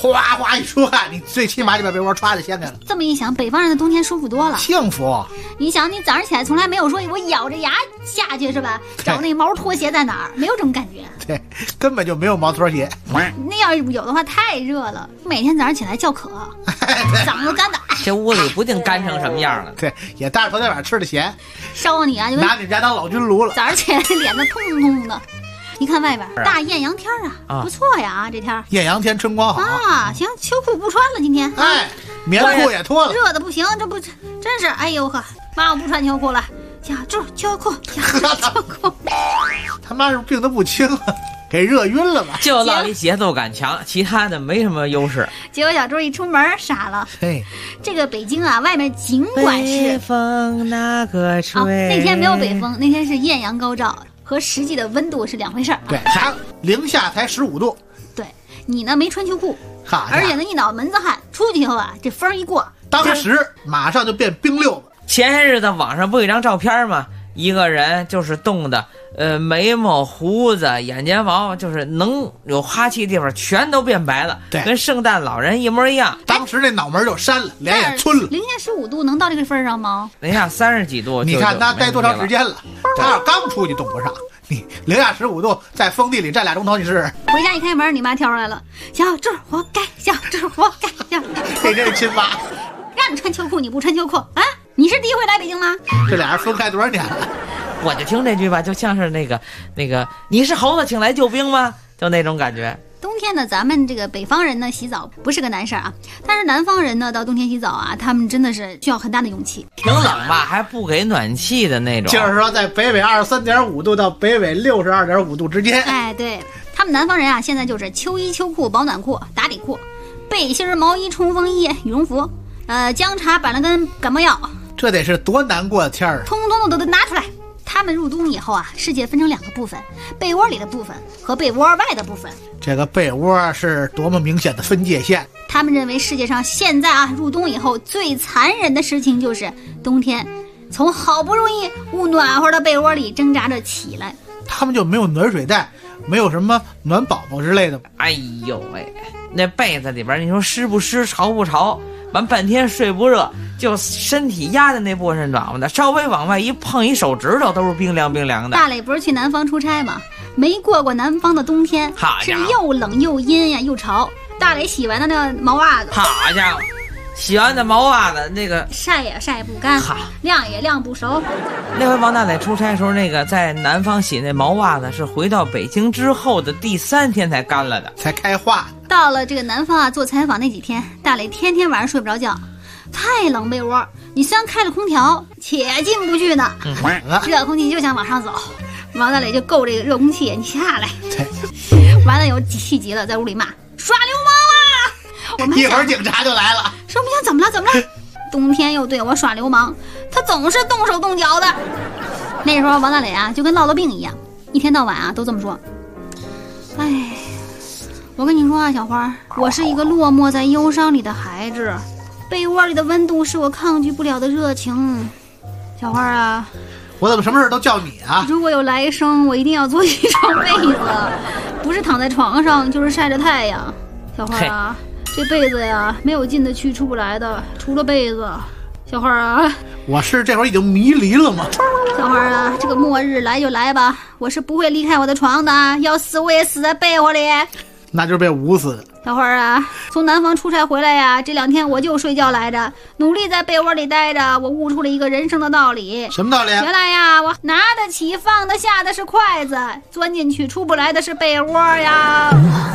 哗哗一出汗，你最起码就把被窝歘就掀开了。 这么一想，北方人的冬天舒服多了， 幸福。 你想，你早上起来从来没有说我咬着牙下去是吧？找那毛拖鞋在哪儿？没有这种感觉。 对，根本就没有毛拖鞋。 那要是有的话，太热了，每天早上起来叫渴，嗓子干的。 这屋里不定干成什么样了。 对，也大着头那晚吃的咸， 烧你啊！就拿你们家当老军炉了。 早上起来脸都通通的。你看外边大艳阳天啊，不错呀，这天艳阳天春光好啊。行，秋裤不穿了，今天哎，棉裤也脱了， 热的不行，这不真是哎呦呵，妈我不穿秋裤了，小柱秋裤，秋裤， 他妈是病得不轻啊，给热晕了吧？ 就老李节奏感强，其他的没什么优势。 结果小周一出门傻了， 嘿， 这个北京啊，外面尽管是北风那个吹， 那天没有北风，那天是艳阳高照。和实际的温度是两回事儿。 对，零下才15度。 对，你呢没穿秋裤，而且呢一脑门子汗，出去以后啊，这风一过， 当时马上就变冰溜子。 前些日子网上不有一张照片吗？一个人就是冻的，眉毛、胡子、眼睫毛，就是能有哈气的地方全都变白了， 对， 跟圣诞老人一模一样。 当时那脑门就扇了，脸也皴了。 零下15度能到这个份上吗？ 零下30几度， 你看他待多长时间了？他要刚出去冻不上，你零下15度在风地里站2钟头，你试试。 回家一开门，你妈跳出来了，小周活该，小周活该， 这真是亲妈。 让你穿秋裤你不穿秋裤啊？你是第一回来北京吗？ 这俩人分开多少年了？ 我就听这句吧，就像是那个，你是猴子请来救兵吗？就那种感觉。 冬天呢，咱们这个北方人呢洗澡不是个难事啊，但是南方人呢到冬天洗澡啊，他们真的是需要很大的勇气。 挺冷吧，还不给暖气的那种。 就是说，在北纬23.5度到北纬62.5度之间。 哎，对他们南方人啊，现在就是秋衣秋裤、保暖裤、打底裤、背心、毛衣、冲锋衣、羽绒服，姜茶、板蓝根、感冒药。 这得是多难过的天儿， 通通都得拿出来。他们入冬以后啊，世界分成2个部分，被窝里的部分和被窝外的部分。 这个被窝是多么明显的分界线。 他们认为世界上现在啊，入冬以后最残忍的事情就是冬天从好不容易捂暖和的被窝里挣扎着起来。 他们就没有暖水袋，没有什么暖宝宝之类的。 哎呦喂，那被子里边你说湿不湿，潮不潮，完半天睡不热，就身体压在那部分暖和的，稍微往外一碰，一手指头都是冰凉冰凉的。 大磊不是去南方出差吗？没过过南方的冬天，是又冷又阴呀又潮。大磊洗完的那毛袜子， 好家伙，洗完的毛袜子那个晒也晒不干，晾也晾不熟。 那回王大磊出差的时候，那个在南方洗那毛袜子是回到北京之后的第3天才干了的， 才开化。 到了这个南方啊，做采访那几天，大磊天天晚上睡不着觉，太冷被窝，你虽然开了空调，且进不去呢。热空气就想往上走，王大磊就够这个热空气，你下来。完了有气急了，在屋里骂耍流氓啊！我们一会儿警察就来了， 说不行，怎么了？冬天又对我耍流氓，他总是动手动脚的。那时候王大磊啊，就跟落了病一样，一天到晚啊都这么说。哎，我跟你说啊，小花，我是一个落寞在忧伤里的孩子，被窝里的温度是我抗拒不了的热情。小花啊， 我怎么什么事都叫你啊？ 如果有来生，我一定要做一床被子，不是躺在床上，就是晒着太阳。小花啊，这被子呀，没有进得去出不来的，除了被子。小花啊， 我是这会儿已经迷离了吗？ 小花啊，这个末日来就来吧，我是不会离开我的床的，要死我也死在被窝里。 那就是被捂死的。 小花啊，从南方出差回来呀，这2天我就睡觉来着，努力在被窝里待着，我悟出了一个人生的道理。 什么道理？ 原来呀，我拿得起放得下的是筷子，钻进去出不来的是被窝呀。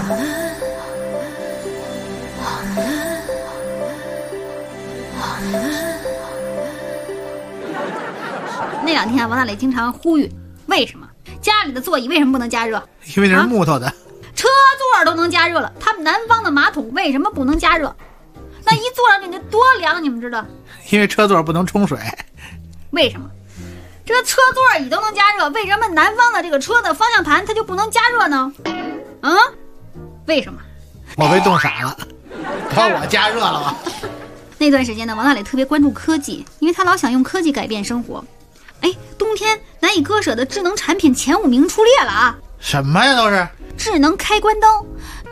那2天王大磊经常呼吁，为什么家里的座椅为什么不能加热？ 因为那是木头的。 车座都能加热了，他们南方的马桶为什么不能加热？那一坐上去就多凉，你们知道？ 因为车座不能冲水。 为什么？这个车座椅都能加热，为什么南方的这个车的方向盘它就不能加热呢？啊？为什么？ 我被冻傻了，把我加热了吧？ 那段时间呢，王大磊特别关注科技，因为他老想用科技改变生活。哎，冬天难以割舍的智能产品前5名出列了啊！ 什么呀？都是智能开关灯，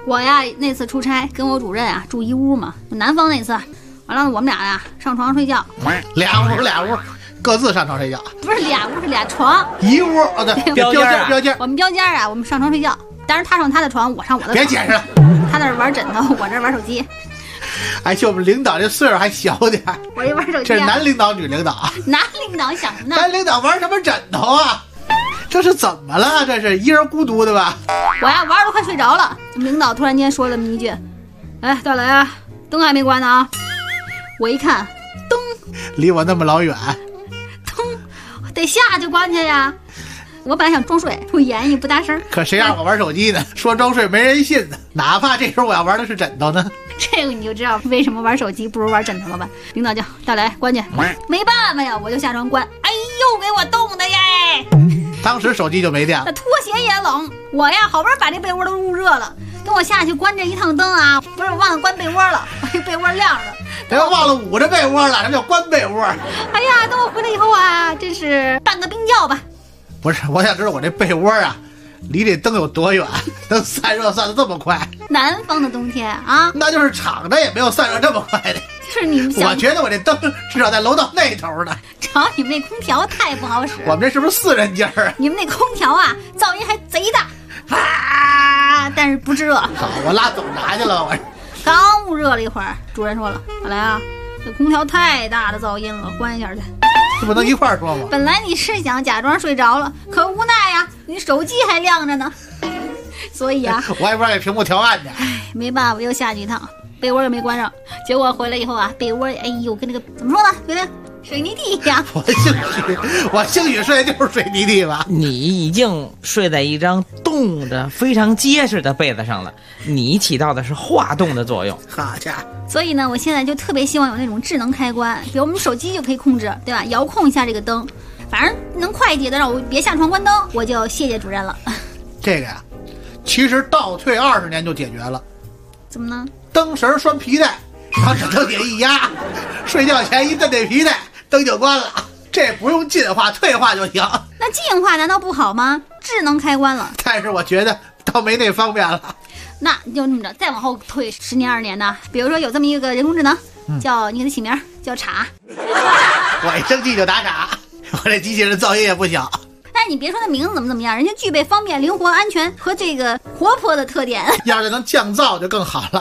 我呀那次出差跟我主任啊住一屋嘛，南方那次，完了我们俩呀上床睡觉， 俩屋，各自上床睡觉。 不是俩屋是俩床， 一屋哦对，标间。 我们标间啊，我们上床睡觉，当然他上他的床，我上我的床。 别解释了， 他那玩枕头，我这玩手机。 哎，就我们领导这岁数还小点， 我一玩手机。 这是男领导女领导啊？ 男领导想什么呢？ 男领导玩什么枕头啊？这是怎么了？这是一人孤独的吧？ 我呀玩的快睡着了，领导突然间说了这么一句：“哎，大雷啊，灯还没关呢啊！”我一看，灯离我那么老远， 灯得下去关去呀。我本来想装睡，我言语不大声， 可谁让我玩手机呢？说装睡没人信呢。哪怕这时候我要玩的是枕头呢。 这个你就知道为什么玩手机不如玩枕头了吧？领导叫大雷关去，没办法呀，我就下床关。哎呦，给我冻的耶！ 当时手机就没电了， 那拖鞋也冷。我呀，好不容易把这被窝都捂热了，等我下去关这一趟灯啊，不是我忘了关被窝了，我这被窝亮着。 别忘了捂着被窝了，什么叫关被窝？ 哎呀，等我回来以后啊，真是半个冰窖吧。 不是，我想知道我这被窝啊，离这灯有多远，能散热散得这么快？ 南方的冬天啊， 那就是敞着也没有散热这么快的。 就是你们想， 我觉得我这灯至少在楼道那头呢。 主要你们那空调太不好使。 我们这是不是4人间啊？ 你们那空调啊，噪音还贼大啊，但是不制热。 好，我拉总闸去了，我刚捂热了一会儿，主任说了：“好来啊，这空调太大的噪音了，关一下去。” 这不能一块儿说吗？ 本来你是想假装睡着了，可无奈呀，你手机还亮着呢，所以啊， 我还不让给屏幕调暗去。 唉，没办法，又下去一趟，被窝又没关上，结果回来以后啊，被窝哎呦跟那个怎么说呢，跟那水泥地一样。 我兴许睡的就是水泥地吧。 你已经睡在一张冻得非常结实的被子上了，你起到的是化冻的作用。 好家伙！ 所以呢，我现在就特别希望有那种智能开关，比如我们手机就可以控制，对吧？遥控一下这个灯，反正能快捷的让我别下床关灯，我就谢谢主任了。 这个呀，其实倒退20年就解决了。 怎么呢？ 灯绳拴皮带，往枕头底一压，睡觉前一蹬这皮带，灯就关了。这不用进化退化就行。 那进化难道不好吗？智能开关了， 但是我觉得倒没那方便了。 那就这么着，再往后退10年20年的，比如说有这么一个人工智能，叫你给它起名叫茶。 我一生气就打岔，我这机器人噪音也不小。 但是你别说它名字怎么样，人家具备方便、灵活、安全和这个活泼的特点。 要是能降噪就更好了。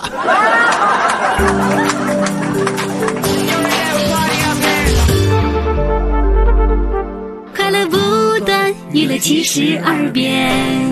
快乐不断，娱乐72变。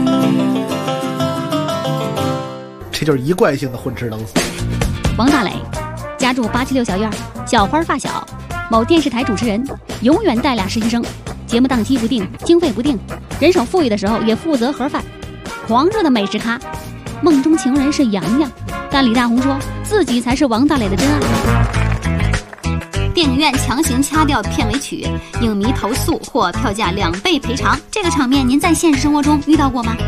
这就是一贯性的混吃等死。 王大雷，家住876小院，小花发小，某电视台主持人，永远带俩实习生，节目档期不定，经费不定，人手富裕的时候也负责盒饭，狂热的美食咖，梦中情人是杨洋，但李大红说自己才是王大雷的真爱。电影院强行掐掉片尾曲，影迷投诉或票价2倍赔偿，这个场面您在现实生活中遇到过吗？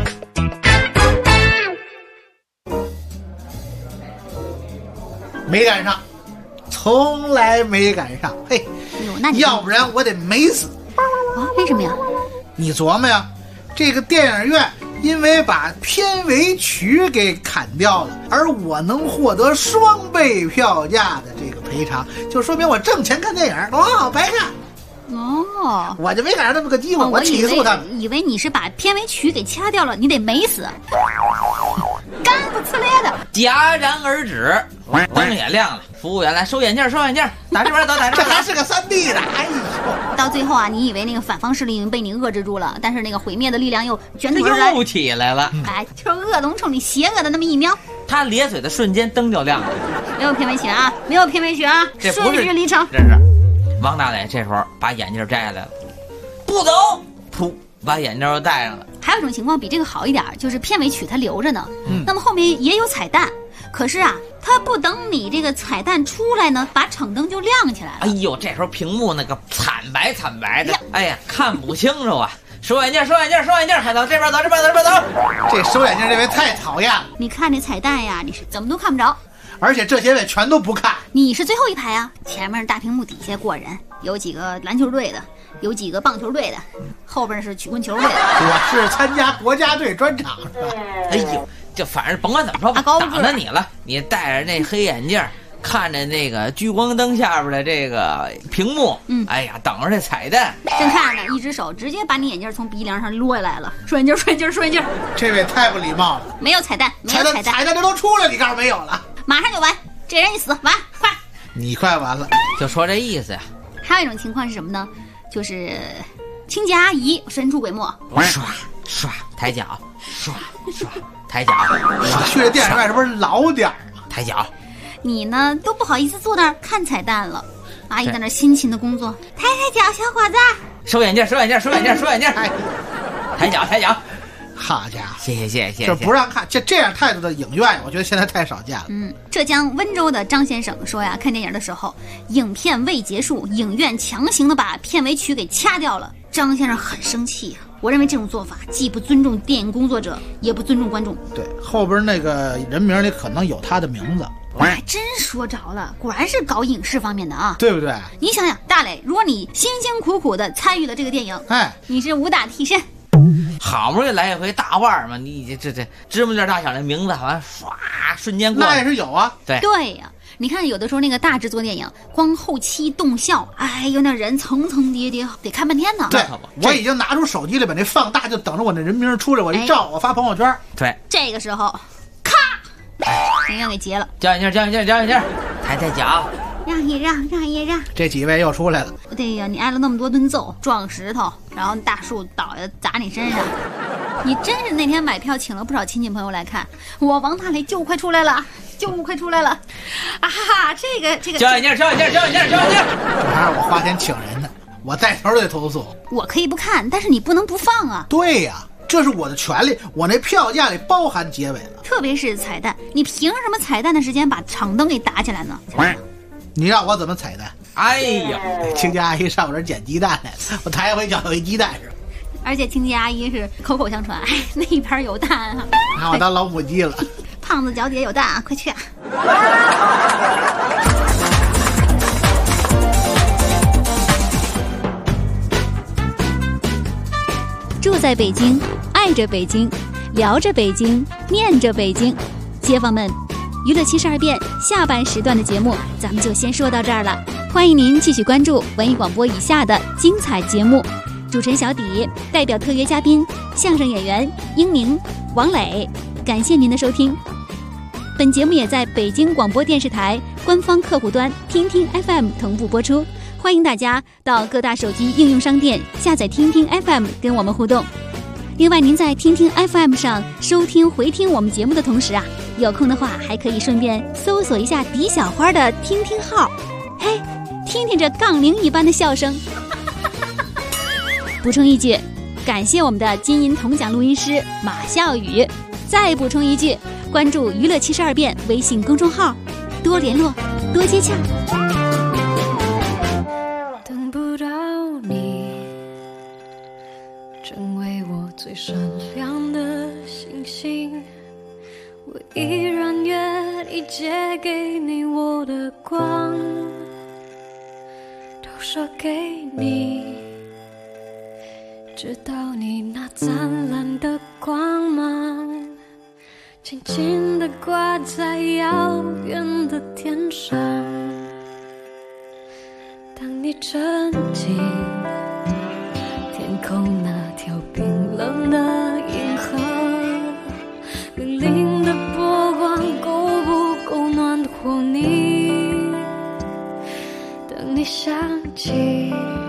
没赶上，从来没赶上。嘿，要不然我得美死。 啊？为什么呀？ 你琢磨呀，这个电影院因为把片尾曲给砍掉了，而我能获得2倍票价的这个赔偿，就说明我挣钱看电影哦，白看。哦，我就没赶上这么个机会，我起诉他们。 以为你是把片尾曲给掐掉了，你得美死，干不呲咧的。 戛然而止，灯也亮了，服务员来收眼镜，收眼镜，打这边走，打这边。 这还是个3D 的，哎呦！ 到最后啊，你以为那个反方势力被你遏制住了，但是那个毁灭的力量又卷土而来， 又起来了。 哎，就是恶龙冲你邪恶的那么一瞄， 他咧嘴的瞬间，灯就亮了。 没有片尾曲啊，没有片尾曲啊， 这不是顺理成。 这是王大雷这时候把眼镜摘下来了，不走，噗，把眼镜又戴上了。 还有一种情况比这个好一点，就是片尾曲它留着呢，那么后面也有彩蛋，可是啊，它不等你这个彩蛋出来呢，把场灯就亮起来了。 哎呦，这时候屏幕那个惨白的，哎呀，看不清楚啊！收眼镜，收眼镜，收眼镜，快走这边走，这边走，这边走。 这收眼镜这位太讨厌了。 你看这彩蛋呀，你是怎么都看不着。 而且这些位全都不看， 你是最后一排啊，前面大屏幕底下过人，有几个篮球队的，有几个棒球队的，后边是曲棍球队的。 我是参加国家队专场是吧？ 哎呦， 就反正甭管怎么说吧，挡着你了。你戴着那黑眼镜，看着那个聚光灯下边的这个屏幕，哎呀，等着这彩蛋。 正看着，一只手直接把你眼镜从鼻梁上落下来了，说眼镜，说眼镜，说眼镜。 这位太不礼貌了。 没有彩蛋，没有彩蛋， 彩蛋这都出来，你告诉没有了， 马上就完，这人一死完，快。 你快完了， 就说这意思呀。 还有一种情况是什么呢？就是清洁阿姨神出鬼没， 刷刷抬脚，刷刷抬脚。 我去这电影院是不是老点儿啊？ 抬脚。 你呢都不好意思坐那儿看彩蛋了，阿姨在那辛勤的工作，抬抬脚，小伙子。 收眼镜，收眼镜，收眼镜，收眼镜。哎，抬脚，抬脚。 好家伙， 谢谢。 这不让看，这样态度的影院，我觉得现在太少见了。 浙江温州的张先生说呀，看电影的时候，影片未结束，影院强行的把片尾曲给掐掉了。张先生很生气啊！我认为这种做法既不尊重电影工作者，也不尊重观众。 对，后边那个人名里可能有他的名字。 我还真说着了，果然是搞影视方面的啊， 对不对？ 你想想，大磊，如果你辛辛苦苦的参与了这个电影，你是武打替身。 好不容易来一回大腕嘛，你这芝麻粒大小的名字，好像唰瞬间过。 那也是有啊， 对呀。你看，有的时候那个大制作电影，光后期动效，哎呦，那人层层叠叠，得看半天呢。 对，我已经拿出手机里把那放大，就等着我那人名出来，我一照，我发朋友圈。 对， 这个时候，咔，影院给截了。 交眼镜，抬抬脚。 让一让，让一让。 这几位又出来了。 对呀，你挨了那么多顿揍，撞石头，然后大树倒下砸你身上，你真是那天买票请了不少亲戚朋友来看，我王大雷就快出来了，就快出来了，啊哈！这个。 交眼镜。这还是我花钱请人的，我带头得投诉。 我可以不看，但是你不能不放啊。 对呀。这是我的权利，我那票价里包含结尾了。 特别是彩蛋，你凭什么彩蛋的时间把场灯给打起来呢？ 你让我怎么彩蛋？ 哎呀， 清洁阿姨上我这捡鸡蛋来了，我抬回脚有一鸡蛋是吧？ 而且清洁阿姨是口口相传，哎，那边有蛋啊， 拿我当老母鸡了。 胖子脚底下有蛋啊，快去啊！住在北京，爱着北京，聊着北京，念着北京，街坊们。娱乐72变下半时段的节目，咱们就先说到这儿了。欢迎您继续关注文艺广播以下的精彩节目。主持人小底代表特约嘉宾相声演员英明、王磊，感谢您的收听。本节目也在北京广播电视台官方客户端听听 FM 同步播出，欢迎大家到各大手机应用商店下载听听 FM 跟我们互动。另外，您在听听 FM 上收听回听我们节目的同时啊，有空的话还可以顺便搜索一下狄小花的听听号，嘿，听听这杠铃一般的笑声。补充一句，感谢我们的金银铜奖录音师马笑宇。再补充一句，关注娱乐72变微信公众号，多联络，多接洽。 等不到你，成为我最闪亮的星星，我依然愿意借给你我的光，投射给你，直到你那灿烂的光芒轻轻地挂在遥远的天上。当你沉浸天空那条冰冷的银河，粼粼的波光够不够暖和你？等你想起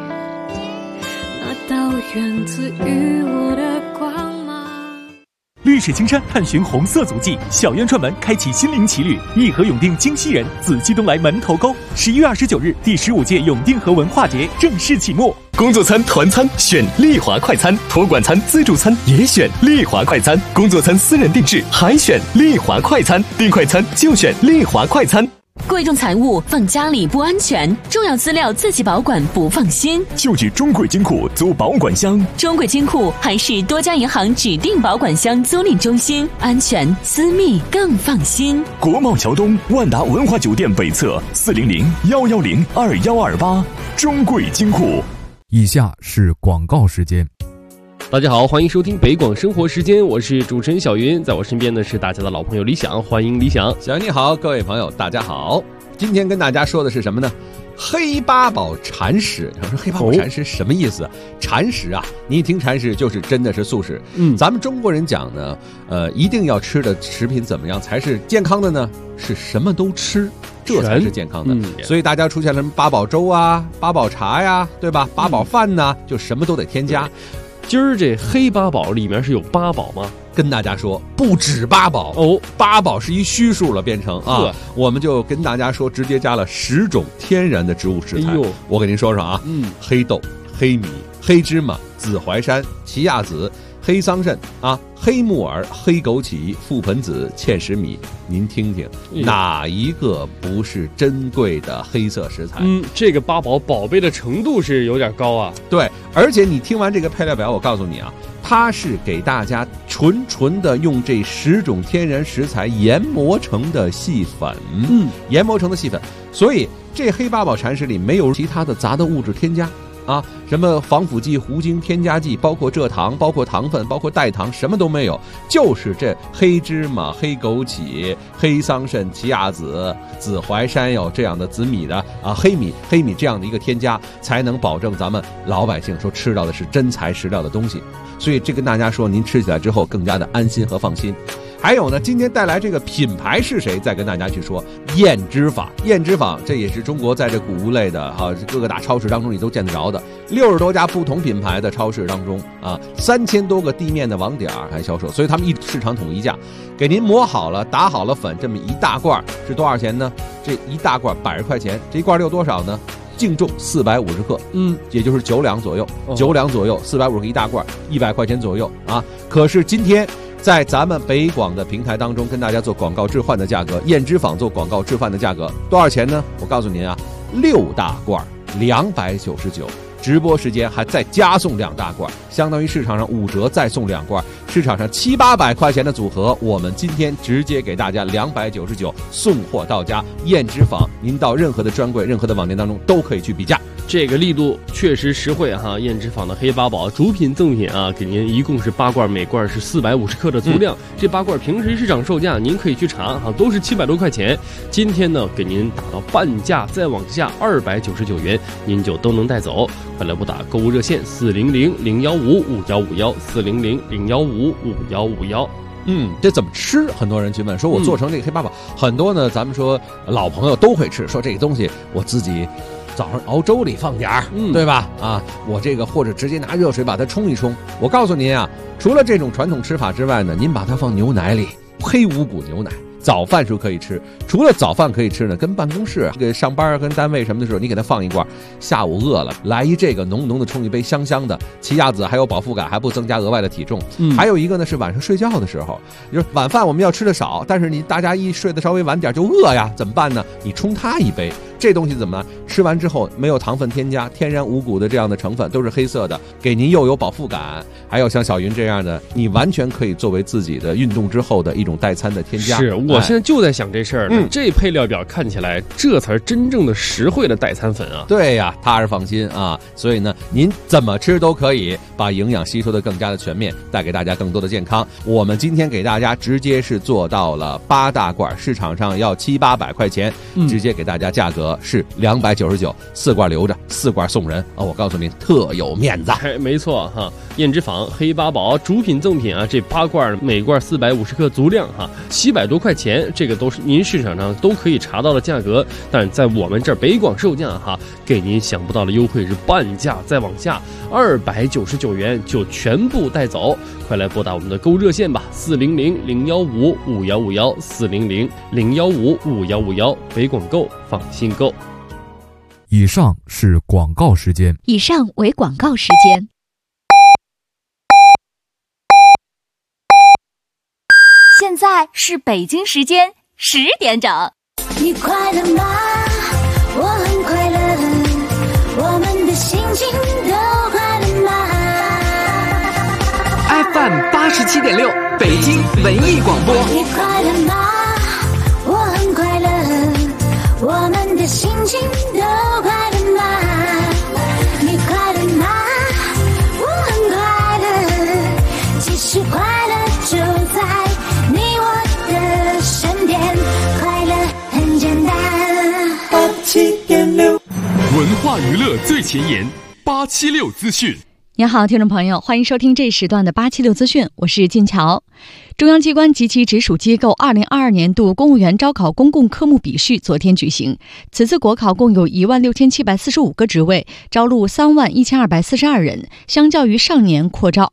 那道源自于我的光芒。 绿水青山探寻红色足迹，小院串门开启心灵奇旅，颐和永定京西人，紫气东来门头沟。11月29日，第15届永定河文化节正式启幕。 工作餐、团餐选丽华快餐，托管餐、自助餐也选丽华快餐，工作餐私人定制还选丽华快餐，订快餐就选丽华快餐。 贵重财物放家里不安全，重要资料自己保管不放心， 就去中贵金库租保管箱。 中贵金库还是多家银行指定保管箱租赁中心，安全私密更放心。 国贸桥东万达文华酒店北侧400-110-2128，中贵金库。 以下是广告时间。 大家好，欢迎收听北广生活时间，我是主持人小云，在我身边的是大家的老朋友李想，欢迎李想。 小云你好，各位朋友大家好。今天跟大家说的是什么呢？黑八宝禅食。他说黑八宝禅食什么意思？禅食啊，你一听禅食就是真的是素食。咱们中国人讲呢，一定要吃的食品怎么样才是健康的呢？是什么都吃，这才是健康的。所以大家出现了什么八宝粥啊、八宝茶呀，对吧？八宝饭呐，就什么都得添加。 今儿这黑八宝里面是有八宝吗？ 跟大家说不止八宝哦，八宝是一虚数了，变成啊，我们就跟大家说直接加了10种天然的植物食材。我给您说说啊，黑豆、黑米、黑芝麻、紫淮山、奇亚籽、黑桑葚啊，黑木耳、黑枸杞、覆盆子、芡实米，您听听哪一个不是珍贵的黑色食材？ 这个八宝宝贝的程度是有点高啊。 对，而且你听完这个配料表，我告诉你啊，它是给大家纯的用这10种天然食材研磨成的细粉，研磨成的细粉，所以这黑八宝禅食里没有其他的杂的物质添加。啊，什么防腐剂、糊精、添加剂，包括蔗糖、包括糖分、包括代糖，什么都没有，就是这黑芝麻、黑枸杞、黑桑葚、奇亚籽、紫淮山有这样的紫米的啊，黑米这样的一个添加，才能保证咱们老百姓说吃到的是真材实料的东西。所以这跟大家说，您吃起来之后更加的安心和放心。还有呢，今天带来这个品牌是谁？再跟大家去说燕之坊。燕之坊这也是中国在这谷物类的各个大超市当中你都见得着的，60多家不同品牌的超市当中啊，3000多个地面的网点还销售，所以他们市场统一价，给您磨好了、打好了粉，这么一大罐是多少钱呢？这一大罐80块钱，这一罐有多少呢？净重450克，也就是9两左右，9两左右，450克一大罐，100块钱左右啊。可是今天在咱们北广的平台当中跟大家做广告置换的价格，燕之坊做广告置换的价格多少钱呢？我告诉您啊，6大罐299，直播时间还再加送2大罐，相当于市场上5折再送2罐，市场上700-800块钱的组合，我们今天直接给大家299送货到家。燕之坊，您到任何的专柜、任何的网店当中都可以去比价。 这个力度确实实惠哈！燕之坊的黑八宝主品赠品啊，给您一共是8罐，每罐是450克的足量。这8罐平时市场售价您可以去查哈，都是700多块钱。今天呢，给您打到半价，再往下299元，您就都能带走。快来拨打购物热线400-015-5151，400-015-5151。 这怎么吃？很多人去问，说我做成这个黑八宝，很多呢，咱们说老朋友都会吃，说这个东西我自己早上熬粥里放点儿，对吧？啊，我这个或者直接拿热水把它冲一冲。我告诉您啊，除了这种传统吃法之外呢，您把它放牛奶里，黑五谷牛奶。早饭时候可以吃，除了早饭可以吃呢，跟办公室、这个上班跟单位什么的时候，你给它放一罐，下午饿了来一这个浓浓的冲一杯香香的奇亚籽，还有饱腹感，还不增加额外的体重。还有一个呢是晚上睡觉的时候，就是晚饭我们要吃的少，但是大家一睡得稍微晚点就饿呀，怎么办呢？你冲它一杯。这东西怎么呢？吃完之后没有糖分添加，天然五谷的这样的成分，都是黑色的，给您又有饱腹感，还有像小云这样的，你完全可以作为自己的运动之后的一种代餐的添加。 是我现在就在想这事儿呢，这配料表看起来这才是真正的实惠的代餐粉啊！ 对呀，踏实放心啊！所以呢，您怎么吃都可以，把营养吸收的更加的全面，带给大家更多的健康。我们今天给大家直接是做到了8大罐，市场上要700-800块钱，直接给大家价格是299，4罐留着，4罐送人啊！我告诉您，特有面子。 没错哈，燕之坊黑八宝主品赠品啊，这8罐每罐450克足量哈，700多块钱，这个都是您市场上都可以查到的价格，但是在我们这儿北广售价哈，给您想不到的优惠是半价，再往下299元就全部带走。快来拨打我们的购物热线吧，400-015-5151，400-015-5151，北广购，放心购。 以上是广告时间。 以上为广告时间。现在是北京时间10点整。 你快乐吗？我很快乐，我们的心情都快乐吗？ FM 87.6，北京文艺广播。 你快乐吗？我很快乐，我们的心情都快乐吗？你快乐吗？我很快乐， 化娱乐最前沿，876资讯。 您好，听众朋友，欢迎收听这一时段的876资讯，我是金乔。中央机关及其直属机构2022年度公务员招考公共科目比序昨天举行。此次国考共有16745个职位，招录31242人，相较于上年扩招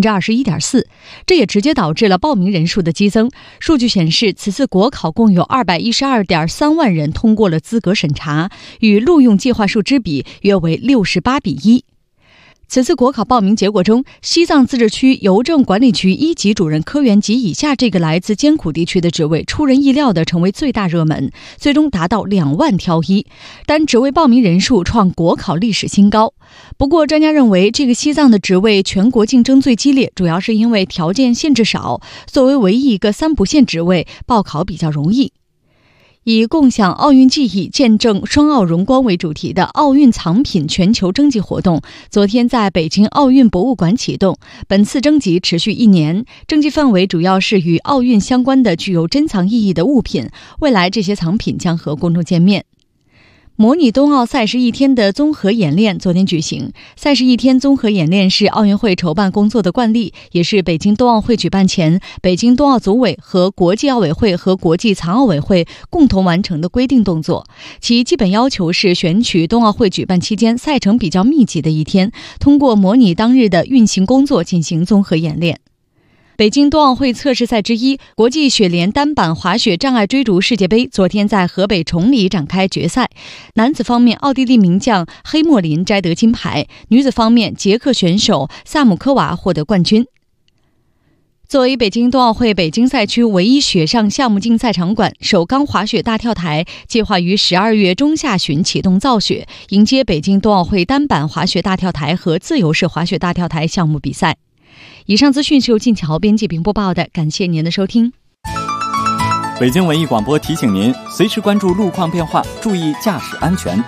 21.4%，这也直接导致了报名人数的激增。数据显示，此次国考共有212.3万人通过了资格审查，与录用计划数之比约为68:1。此次国考报名结果中，西藏自治区邮政管理局1级主任科员及以下这个来自艰苦地区的职位，出人意料地成为最大热门，最终达到2万挑1，但职位报名人数创国考历史新高。不过，专家认为，这个西藏的职位全国竞争最激烈，主要是因为条件限制少，作为唯一一个3不限职位，报考比较容易。以共享奥运记忆、见证双奥荣光为主题的奥运藏品全球征集活动，昨天在北京奥运博物馆启动。本次征集持续1年，征集范围主要是与奥运相关的具有珍藏意义的物品。未来这些藏品将和公众见面。模拟冬奥赛事1天的综合演练昨天举行。赛事1天综合演练是奥运会筹办工作的惯例，也是北京冬奥会举办前北京冬奥组委和国际奥委会和国际残奥委会共同完成的规定动作。其基本要求是选取冬奥会举办期间赛程比较密集的1天，通过模拟当日的运行工作进行综合演练。北京冬奥会测试赛之一，国际雪联单板滑雪障碍追逐世界杯昨天在河北崇礼展开决赛。男子方面，奥地利名将黑莫林摘得金牌；女子方面，捷克选手萨姆科娃获得冠军。作为北京冬奥会北京赛区唯一雪上项目竞赛场馆，首钢滑雪大跳台计划于12月中下旬启动造雪，迎接北京冬奥会单板滑雪大跳台和自由式滑雪大跳台项目比赛。以上资讯是由静乔编辑并播报的，感谢您的收听。 北京文艺广播提醒您，随时关注路况变化，注意驾驶安全。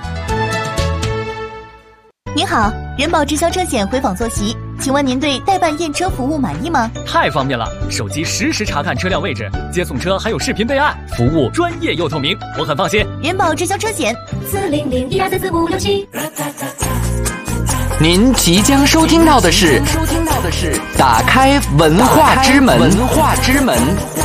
您好，人保直销车险回访坐席，请问您对代办验车服务满意吗？ 太方便了，手机实时查看车辆位置，接送车还有视频备案，服务专业又透明，我很放心。 人保直销车险40012344567。 您即将收听到的是打开文化之门。